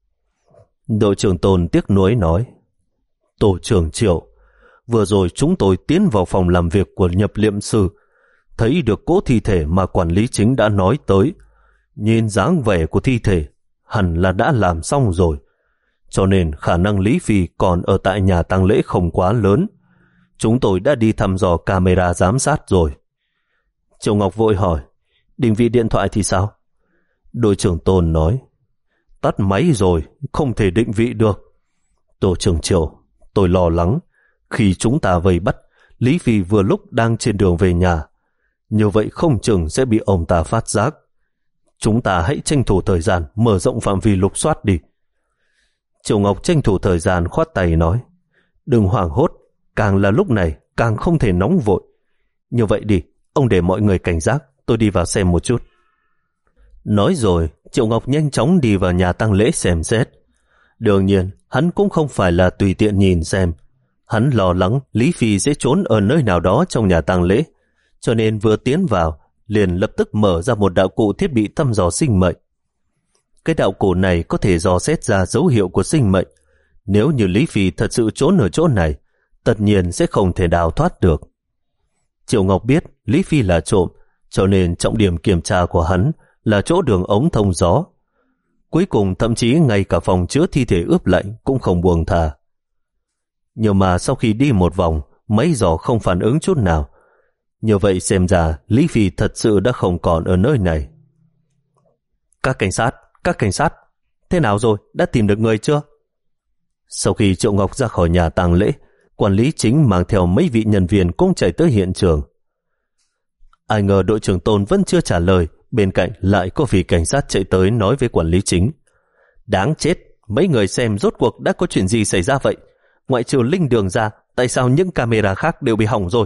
Đội trưởng Tôn tiếc nuối nói, Tổ trưởng Triệu, vừa rồi chúng tôi tiến vào phòng làm việc của nhập liệm sư, thấy được cỗ thi thể mà quản lý chính đã nói tới. Nhìn dáng vẻ của thi thể, hẳn là đã làm xong rồi, cho nên khả năng Lý Phi còn ở tại nhà tang lễ không quá lớn. Chúng tôi đã đi thăm dò camera giám sát rồi. Triệu Ngọc vội hỏi, định vị điện thoại thì sao? Đội trưởng Tôn nói, tắt máy rồi, không thể định vị được. Tổ trưởng Triệu, tôi lo lắng, khi chúng ta vây bắt, Lý Phi vừa lúc đang trên đường về nhà. Như vậy không chừng sẽ bị ông ta phát giác. Chúng ta hãy tranh thủ thời gian mở rộng phạm vi lục soát đi. Triệu Ngọc tranh thủ thời gian khoát tay nói, đừng hoảng hốt, càng là lúc này càng không thể nóng vội. Như vậy đi, ông để mọi người cảnh giác, tôi đi vào xem một chút. Nói rồi, Triệu Ngọc nhanh chóng đi vào nhà tang lễ xem xét. Đương nhiên, hắn cũng không phải là tùy tiện nhìn xem. Hắn lo lắng Lý Phi sẽ trốn ở nơi nào đó trong nhà tang lễ, cho nên vừa tiến vào, liền lập tức mở ra một đạo cụ thiết bị thăm dò sinh mệnh. Cái đạo cụ này có thể dò xét ra dấu hiệu của sinh mệnh. Nếu như Lý Phi thật sự trốn ở chỗ này, tất nhiên sẽ không thể đào thoát được. Triệu Ngọc biết Lý Phi là trộm, cho nên trọng điểm kiểm tra của hắn là chỗ đường ống thông gió. Cuối cùng thậm chí ngay cả phòng chứa thi thể ướp lạnh cũng không buông thà. Nhưng mà sau khi đi một vòng, máy dò không phản ứng chút nào. Như vậy xem ra Lý Phi thật sự đã không còn ở nơi này. Các cảnh sát, các cảnh sát, thế nào rồi, đã tìm được người chưa? Sau khi Triệu Ngọc ra khỏi nhà tang lễ, quản lý chính mang theo mấy vị nhân viên cũng chạy tới hiện trường. Ai ngờ đội trưởng Tôn vẫn chưa trả lời, bên cạnh lại có vị cảnh sát chạy tới nói với quản lý chính, đáng chết, mấy người xem rốt cuộc đã có chuyện gì xảy ra vậy? Ngoại trừ Linh Đường ra, tại sao những camera khác đều bị hỏng rồi?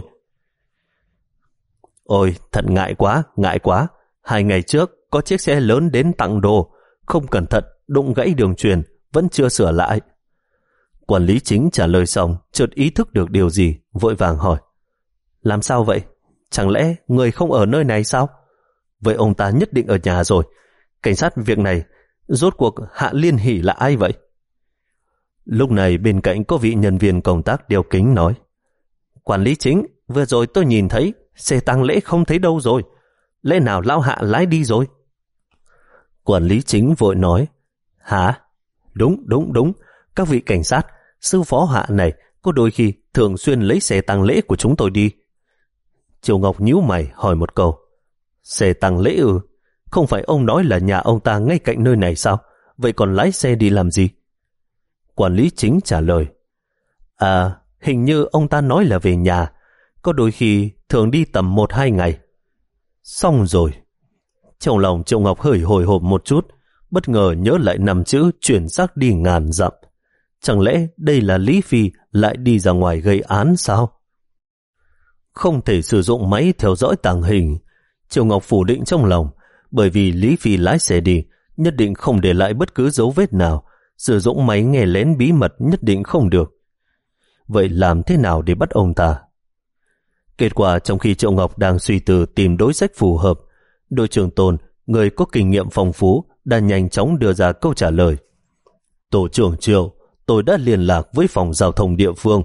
Ôi, thật ngại quá, ngại quá. Hai ngày trước, có chiếc xe lớn đến tặng đồ, không cẩn thận, đụng gãy đường truyền, vẫn chưa sửa lại. Quản lý chính trả lời xong, chợt ý thức được điều gì, vội vàng hỏi, làm sao vậy? Chẳng lẽ người không ở nơi này sao? Vậy ông ta nhất định ở nhà rồi. Cảnh sát việc này, rốt cuộc Hạ Liên Hỷ là ai vậy? Lúc này bên cạnh có vị nhân viên công tác đeo kính nói, quản lý chính, vừa rồi tôi nhìn thấy xe tang lễ không thấy đâu rồi. Lẽ nào lão Hạ lái đi rồi? Quản lý chính vội nói, hả? Đúng, đúng, đúng. Các vị cảnh sát, sư phó Hạ này có đôi khi thường xuyên lấy xe tang lễ của chúng tôi đi. Triệu Ngọc nhíu mày hỏi một câu, xe tang lễ ư? Không phải ông nói là nhà ông ta ngay cạnh nơi này sao? Vậy còn lái xe đi làm gì? Quản lý chính trả lời, à, hình như ông ta nói là về nhà, có đôi khi thường đi tầm một hai ngày. Xong rồi. Trong lòng Triệu Ngọc hơi hồi hộp một chút, bất ngờ nhớ lại năm chữ chuyển xác đi ngàn dặm. Chẳng lẽ đây là Lý Phi lại đi ra ngoài gây án sao? Không thể sử dụng máy theo dõi tàng hình. Triệu Ngọc phủ định trong lòng, bởi vì Lý Phi lái xe đi, nhất định không để lại bất cứ dấu vết nào. Sử dụng máy nghe lén bí mật nhất định không được. Vậy làm thế nào để bắt ông ta? Kết quả trong khi Triệu Ngọc đang suy tư tìm đối sách phù hợp, đội trưởng Tôn, người có kinh nghiệm phong phú, đã nhanh chóng đưa ra câu trả lời. Tổ trưởng Triệu, tôi đã liên lạc với phòng giao thông địa phương.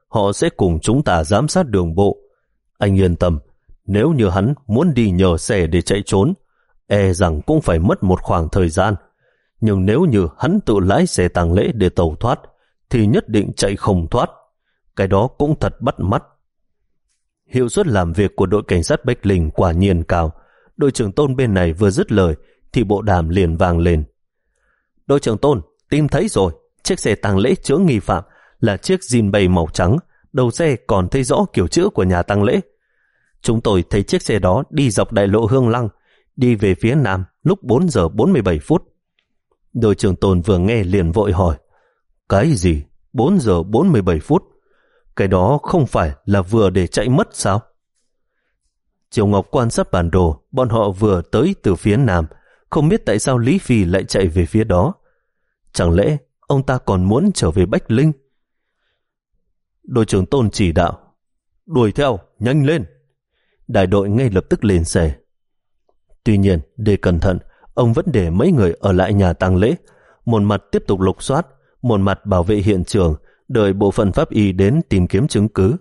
họ sẽ cùng chúng ta giám sát đường bộ. Anh yên tâm, nếu như hắn muốn đi nhờ xe để chạy trốn, e rằng cũng phải mất một khoảng thời gian. Nhưng nếu như hắn tự lái xe tang lễ để tẩu thoát, thì nhất định chạy không thoát. Cái đó cũng thật bắt mắt. Hiệu suất làm việc của đội cảnh sát Bách Linh quả nhiên cao. Đội trưởng Tôn bên này vừa dứt lời thì bộ đàm liền vang lên. Đội trưởng Tôn, tìm thấy rồi. Chiếc xe tang lễ chứa nghi phạm là chiếc Jean bay màu trắng. Đầu xe còn thấy rõ kiểu chữ của nhà tang lễ. Chúng tôi thấy chiếc xe đó đi dọc đại lộ Hương Lăng, đi về phía nam lúc bốn giờ bốn mươi bảy phút. Đội trưởng Tôn vừa nghe liền vội hỏi, cái gì? bốn giờ bốn mươi bảy phút? Cái đó không phải là vừa để chạy mất sao? Triều Ngọc quan sát bản đồ, bọn họ vừa tới từ phía nam, không biết tại sao Lý Phi lại chạy về phía đó. Chẳng lẽ ông ta còn muốn trở về Bách Linh? Đội trưởng Tôn chỉ đạo, đuổi theo, nhanh lên. Đại đội ngay lập tức lên xe. Tuy nhiên, để cẩn thận, ông vẫn để mấy người ở lại nhà tang lễ, một mặt tiếp tục lục soát, một mặt bảo vệ hiện trường, đợi bộ phận pháp y đến tìm kiếm chứng cứ.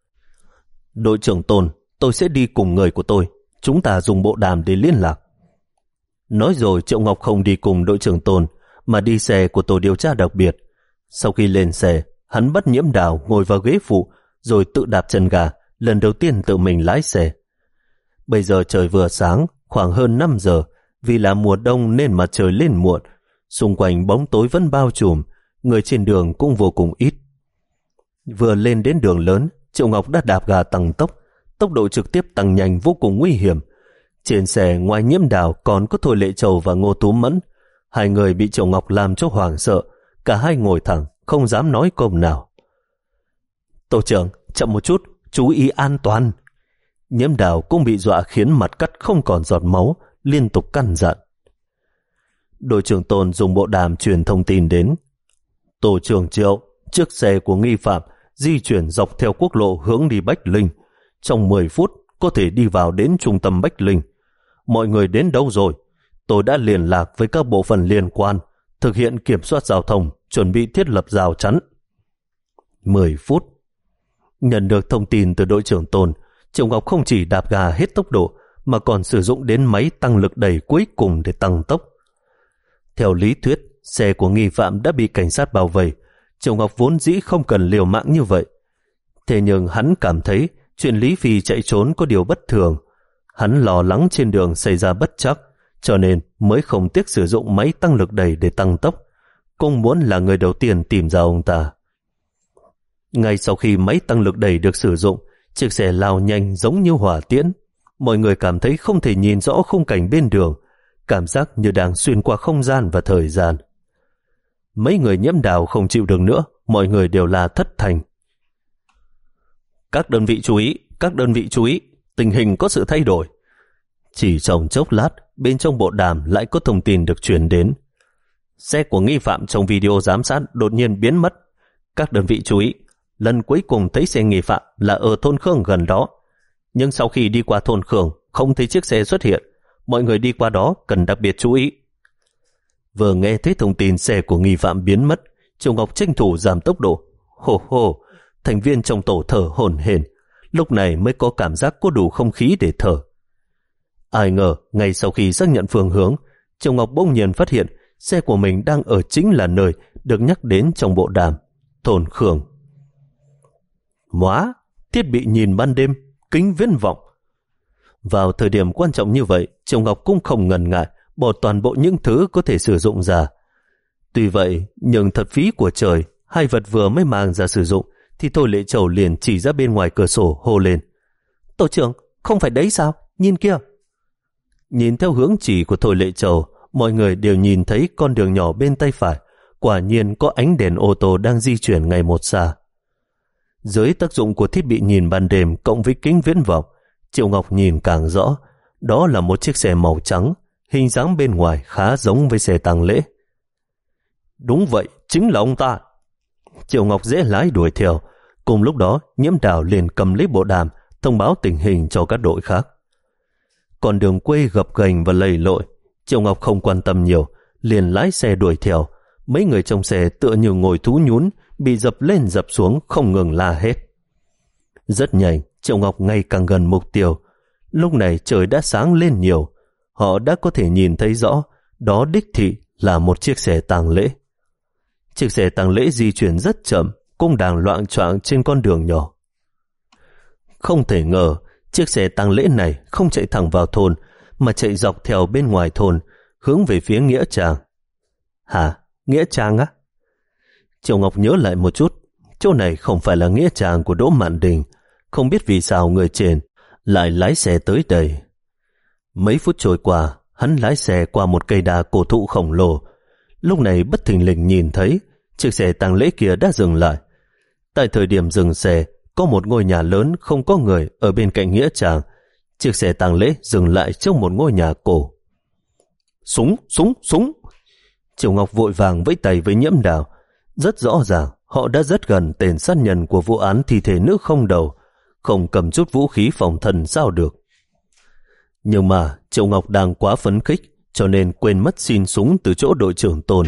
Đội trưởng Tôn, tôi sẽ đi cùng người của tôi, chúng ta dùng bộ đàm để liên lạc. Nói rồi Triệu Ngọc không đi cùng đội trưởng Tôn, mà đi xe của tổ điều tra đặc biệt. Sau khi lên xe, hắn bắt Nhiễm Đào ngồi vào ghế phụ, rồi tự đạp chân gà, lần đầu tiên tự mình lái xe. Bây giờ trời vừa sáng, khoảng hơn năm giờ, vì là mùa đông nên mặt trời lên muộn, xung quanh bóng tối vẫn bao trùm, người trên đường cũng vô cùng ít. Vừa lên đến đường lớn, Triệu Ngọc đã đạp gà tăng tốc, tốc độ trực tiếp tăng nhanh vô cùng nguy hiểm. Trên xe ngoài Nhiễm Đào còn có Thôi Lệ Trầu và Ngô Tú Mẫn. Hai người bị Triệu Ngọc làm cho hoảng sợ, cả hai ngồi thẳng, không dám nói câu nào. Tổ trưởng, chậm một chút, chú ý an toàn. Nhiễm Đào cũng bị dọa khiến mặt cắt không còn giọt máu, liên tục căn dặn. Đội trưởng Tôn dùng bộ đàm truyền thông tin đến. Tổ trưởng Triệu, chiếc xe của nghi phạm di chuyển dọc theo quốc lộ hướng đi Bách Linh. Trong mười phút có thể đi vào đến trung tâm Bách Linh. Mọi người đến đâu rồi? Tôi đã liên lạc với các bộ phận liên quan, thực hiện kiểm soát giao thông, chuẩn bị thiết lập rào chắn. mười phút. Nhận được thông tin từ đội trưởng Tôn, Triệu Ngọc không chỉ đạp gà hết tốc độ, mà còn sử dụng đến máy tăng lực đẩy cuối cùng để tăng tốc. Theo lý thuyết, xe của nghi phạm đã bị cảnh sát bao vây. Triệu Ngọc vốn dĩ không cần liều mạng như vậy. Thế nhưng hắn cảm thấy chuyện Lý Phi chạy trốn có điều bất thường. Hắn lo lắng trên đường xảy ra bất trắc, cho nên mới không tiếc sử dụng máy tăng lực đẩy để tăng tốc, cũng muốn là người đầu tiên tìm ra ông ta. Ngay sau khi máy tăng lực đẩy được sử dụng, chiếc xe lao nhanh giống như hỏa tiễn. Mọi người cảm thấy không thể nhìn rõ khung cảnh bên đường, cảm giác như đang xuyên qua không gian và thời gian. Mấy người Nhiễm Đào không chịu được nữa, mọi người đều là thất thành. Các đơn vị chú ý, các đơn vị chú ý, tình hình có sự thay đổi. Chỉ trong chốc lát, bên trong bộ đàm lại có thông tin được truyền đến. Xe của nghi phạm trong video giám sát đột nhiên biến mất. Các đơn vị chú ý, lần cuối cùng thấy xe nghi phạm là ở thôn Khương gần đó. Nhưng sau khi đi qua thôn Khương, không thấy chiếc xe xuất hiện. Mọi người đi qua đó cần đặc biệt chú ý. Vừa nghe thấy thông tin xe của nghi phạm biến mất, Triệu Ngọc tranh thủ giảm tốc độ. Hô hô, thành viên trong tổ thở hổn hển, lúc này mới có cảm giác có đủ không khí để thở. Ai ngờ, ngay sau khi xác nhận phương hướng, Triệu Ngọc bỗng nhiên phát hiện xe của mình đang ở chính là nơi được nhắc đến trong bộ đàm, thôn Khương. Móa, thiết bị nhìn ban đêm, kính viễn vọng. Vào thời điểm quan trọng như vậy, Triệu Ngọc cũng không ngần ngại bỏ toàn bộ những thứ có thể sử dụng ra. Tuy vậy, nhưng thật phí của trời, hai vật vừa mới mang ra sử dụng, thì Thôi Lệ Trầu liền chỉ ra bên ngoài cửa sổ hô lên. Tổ trưởng, không phải đấy sao? Nhìn kia. Nhìn theo hướng chỉ của Thôi Lệ Trầu, mọi người đều nhìn thấy con đường nhỏ bên tay phải, quả nhiên có ánh đèn ô tô đang di chuyển ngày một xa. Dưới tác dụng của thiết bị nhìn ban đêm cộng với kính viễn vọng, Triệu Ngọc nhìn càng rõ, đó là một chiếc xe màu trắng, hình dáng bên ngoài khá giống với xe tang lễ. Đúng vậy, chính là ông ta. Triệu Ngọc dễ lái đuổi theo. Cùng lúc đó, Nhiễm Đào liền cầm lấy bộ đàm thông báo tình hình cho các đội khác. Còn đường quê gập ghềnh và lầy lội, Triệu Ngọc không quan tâm nhiều, liền lái xe đuổi theo. Mấy người trong xe tựa như ngồi thú nhún, bị dập lên dập xuống không ngừng la hết. Rất nhanh, Triệu Ngọc ngày càng gần mục tiêu. Lúc này trời đã sáng lên nhiều, họ đã có thể nhìn thấy rõ đó đích thị là một chiếc xe tang lễ. Chiếc xe tang lễ di chuyển rất chậm, cũng đang loạng choạng trên con đường nhỏ. Không thể ngờ chiếc xe tang lễ này không chạy thẳng vào thôn mà chạy dọc theo bên ngoài thôn, hướng về phía Nghĩa Trang. Hả? Nghĩa Trang á? Triệu Ngọc nhớ lại một chút, chỗ này không phải là Nghĩa Trang của Đỗ Mạn Đình, không biết vì sao người trên lại lái xe tới đây. Mấy phút trôi qua, hắn lái xe qua một cây đa cổ thụ khổng lồ. Lúc này bất thình lình nhìn thấy chiếc xe tang lễ kia đã dừng lại. Tại thời điểm dừng xe, có một ngôi nhà lớn không có người ở bên cạnh Nghĩa Trang. Chiếc xe tang lễ dừng lại trước một ngôi nhà cổ. Súng, súng, súng! Triệu Ngọc vội vàng vẫy tay với Nhiễm Đào. Rất rõ ràng, họ đã rất gần tên sát nhân của vụ án thi thể nữ không đầu, không cầm chút vũ khí phòng thân sao được. Nhưng mà Triệu Ngọc đang quá phấn khích, cho nên quên mất xin súng từ chỗ đội trưởng Tôn.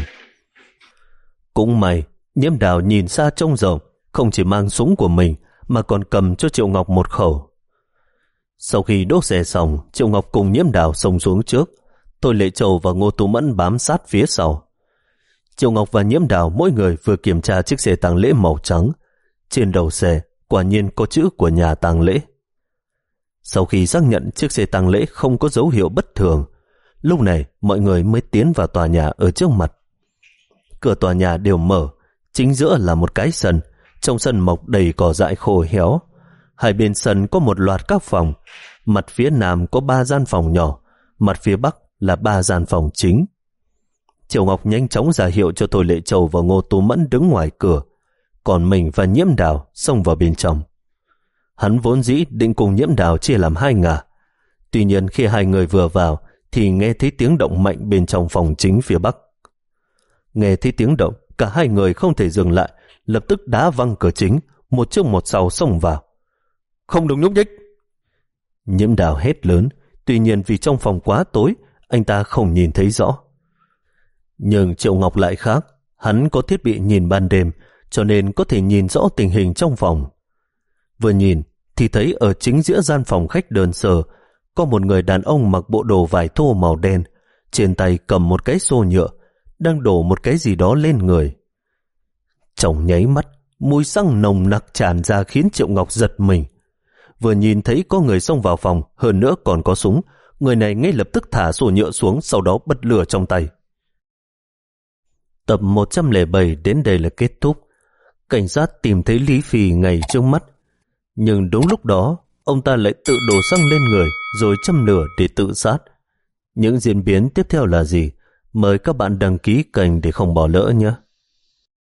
Cũng may, Nhiễm Đào nhìn xa trông rộng, không chỉ mang súng của mình mà còn cầm cho Triệu Ngọc một khẩu. Sau khi đốt xe xong, Triệu Ngọc cùng Nhiễm Đào xông xuống trước, Thôi Lệ Châu và Ngô Tú Mẫn bám sát phía sau. Triệu Ngọc và Nhiễm Đào mỗi người vừa kiểm tra chiếc xe tang lễ màu trắng. Trên đầu xe quả nhiên có chữ của nhà tang lễ. Sau khi xác nhận chiếc xe tang lễ không có dấu hiệu bất thường, lúc này mọi người mới tiến vào tòa nhà ở trước mặt. Cửa tòa nhà đều mở, chính giữa là một cái sân, trong sân mọc đầy cỏ dại khô héo. Hai bên sân có một loạt các phòng, mặt phía nam có ba gian phòng nhỏ, mặt phía bắc là ba gian phòng chính. Triệu Ngọc nhanh chóng ra hiệu cho Thôi Lệ Châu và Ngô Tú Mẫn đứng ngoài cửa, còn mình và Nhiễm Đào xông vào bên trong. Hắn vốn dĩ định cùng Nhiễm Đào chia làm hai ngả. Tuy nhiên khi hai người vừa vào thì nghe thấy tiếng động mạnh bên trong phòng chính phía bắc. Nghe thấy tiếng động, cả hai người không thể dừng lại, lập tức đá văng cửa chính, một trước một sau xông vào. Không được nhúc nhích! Nhiễm Đào hét lớn, tuy nhiên vì trong phòng quá tối, anh ta không nhìn thấy rõ. Nhưng Triệu Ngọc lại khác, hắn có thiết bị nhìn ban đêm, cho nên có thể nhìn rõ tình hình trong phòng. Vừa nhìn thì thấy ở chính giữa gian phòng khách đơn sơ có một người đàn ông mặc bộ đồ vải thô màu đen, trên tay cầm một cái xô nhựa, đang đổ một cái gì đó lên người. Trong nháy mắt, mùi xăng nồng nặc tràn ra khiến Triệu Ngọc giật mình. Vừa nhìn thấy có người xông vào phòng, hơn nữa còn có súng, người này ngay lập tức thả xô nhựa xuống, sau đó bật lửa trong tay. Tập một trăm lẻ bảy đến đây là kết thúc. Cảnh sát tìm thấy Lý Phi ngay trước mắt, nhưng đúng lúc đó ông ta lại tự đổ xăng lên người rồi châm lửa để tự sát. Những diễn biến tiếp theo là gì? Mời các bạn đăng ký kênh để không bỏ lỡ nhé.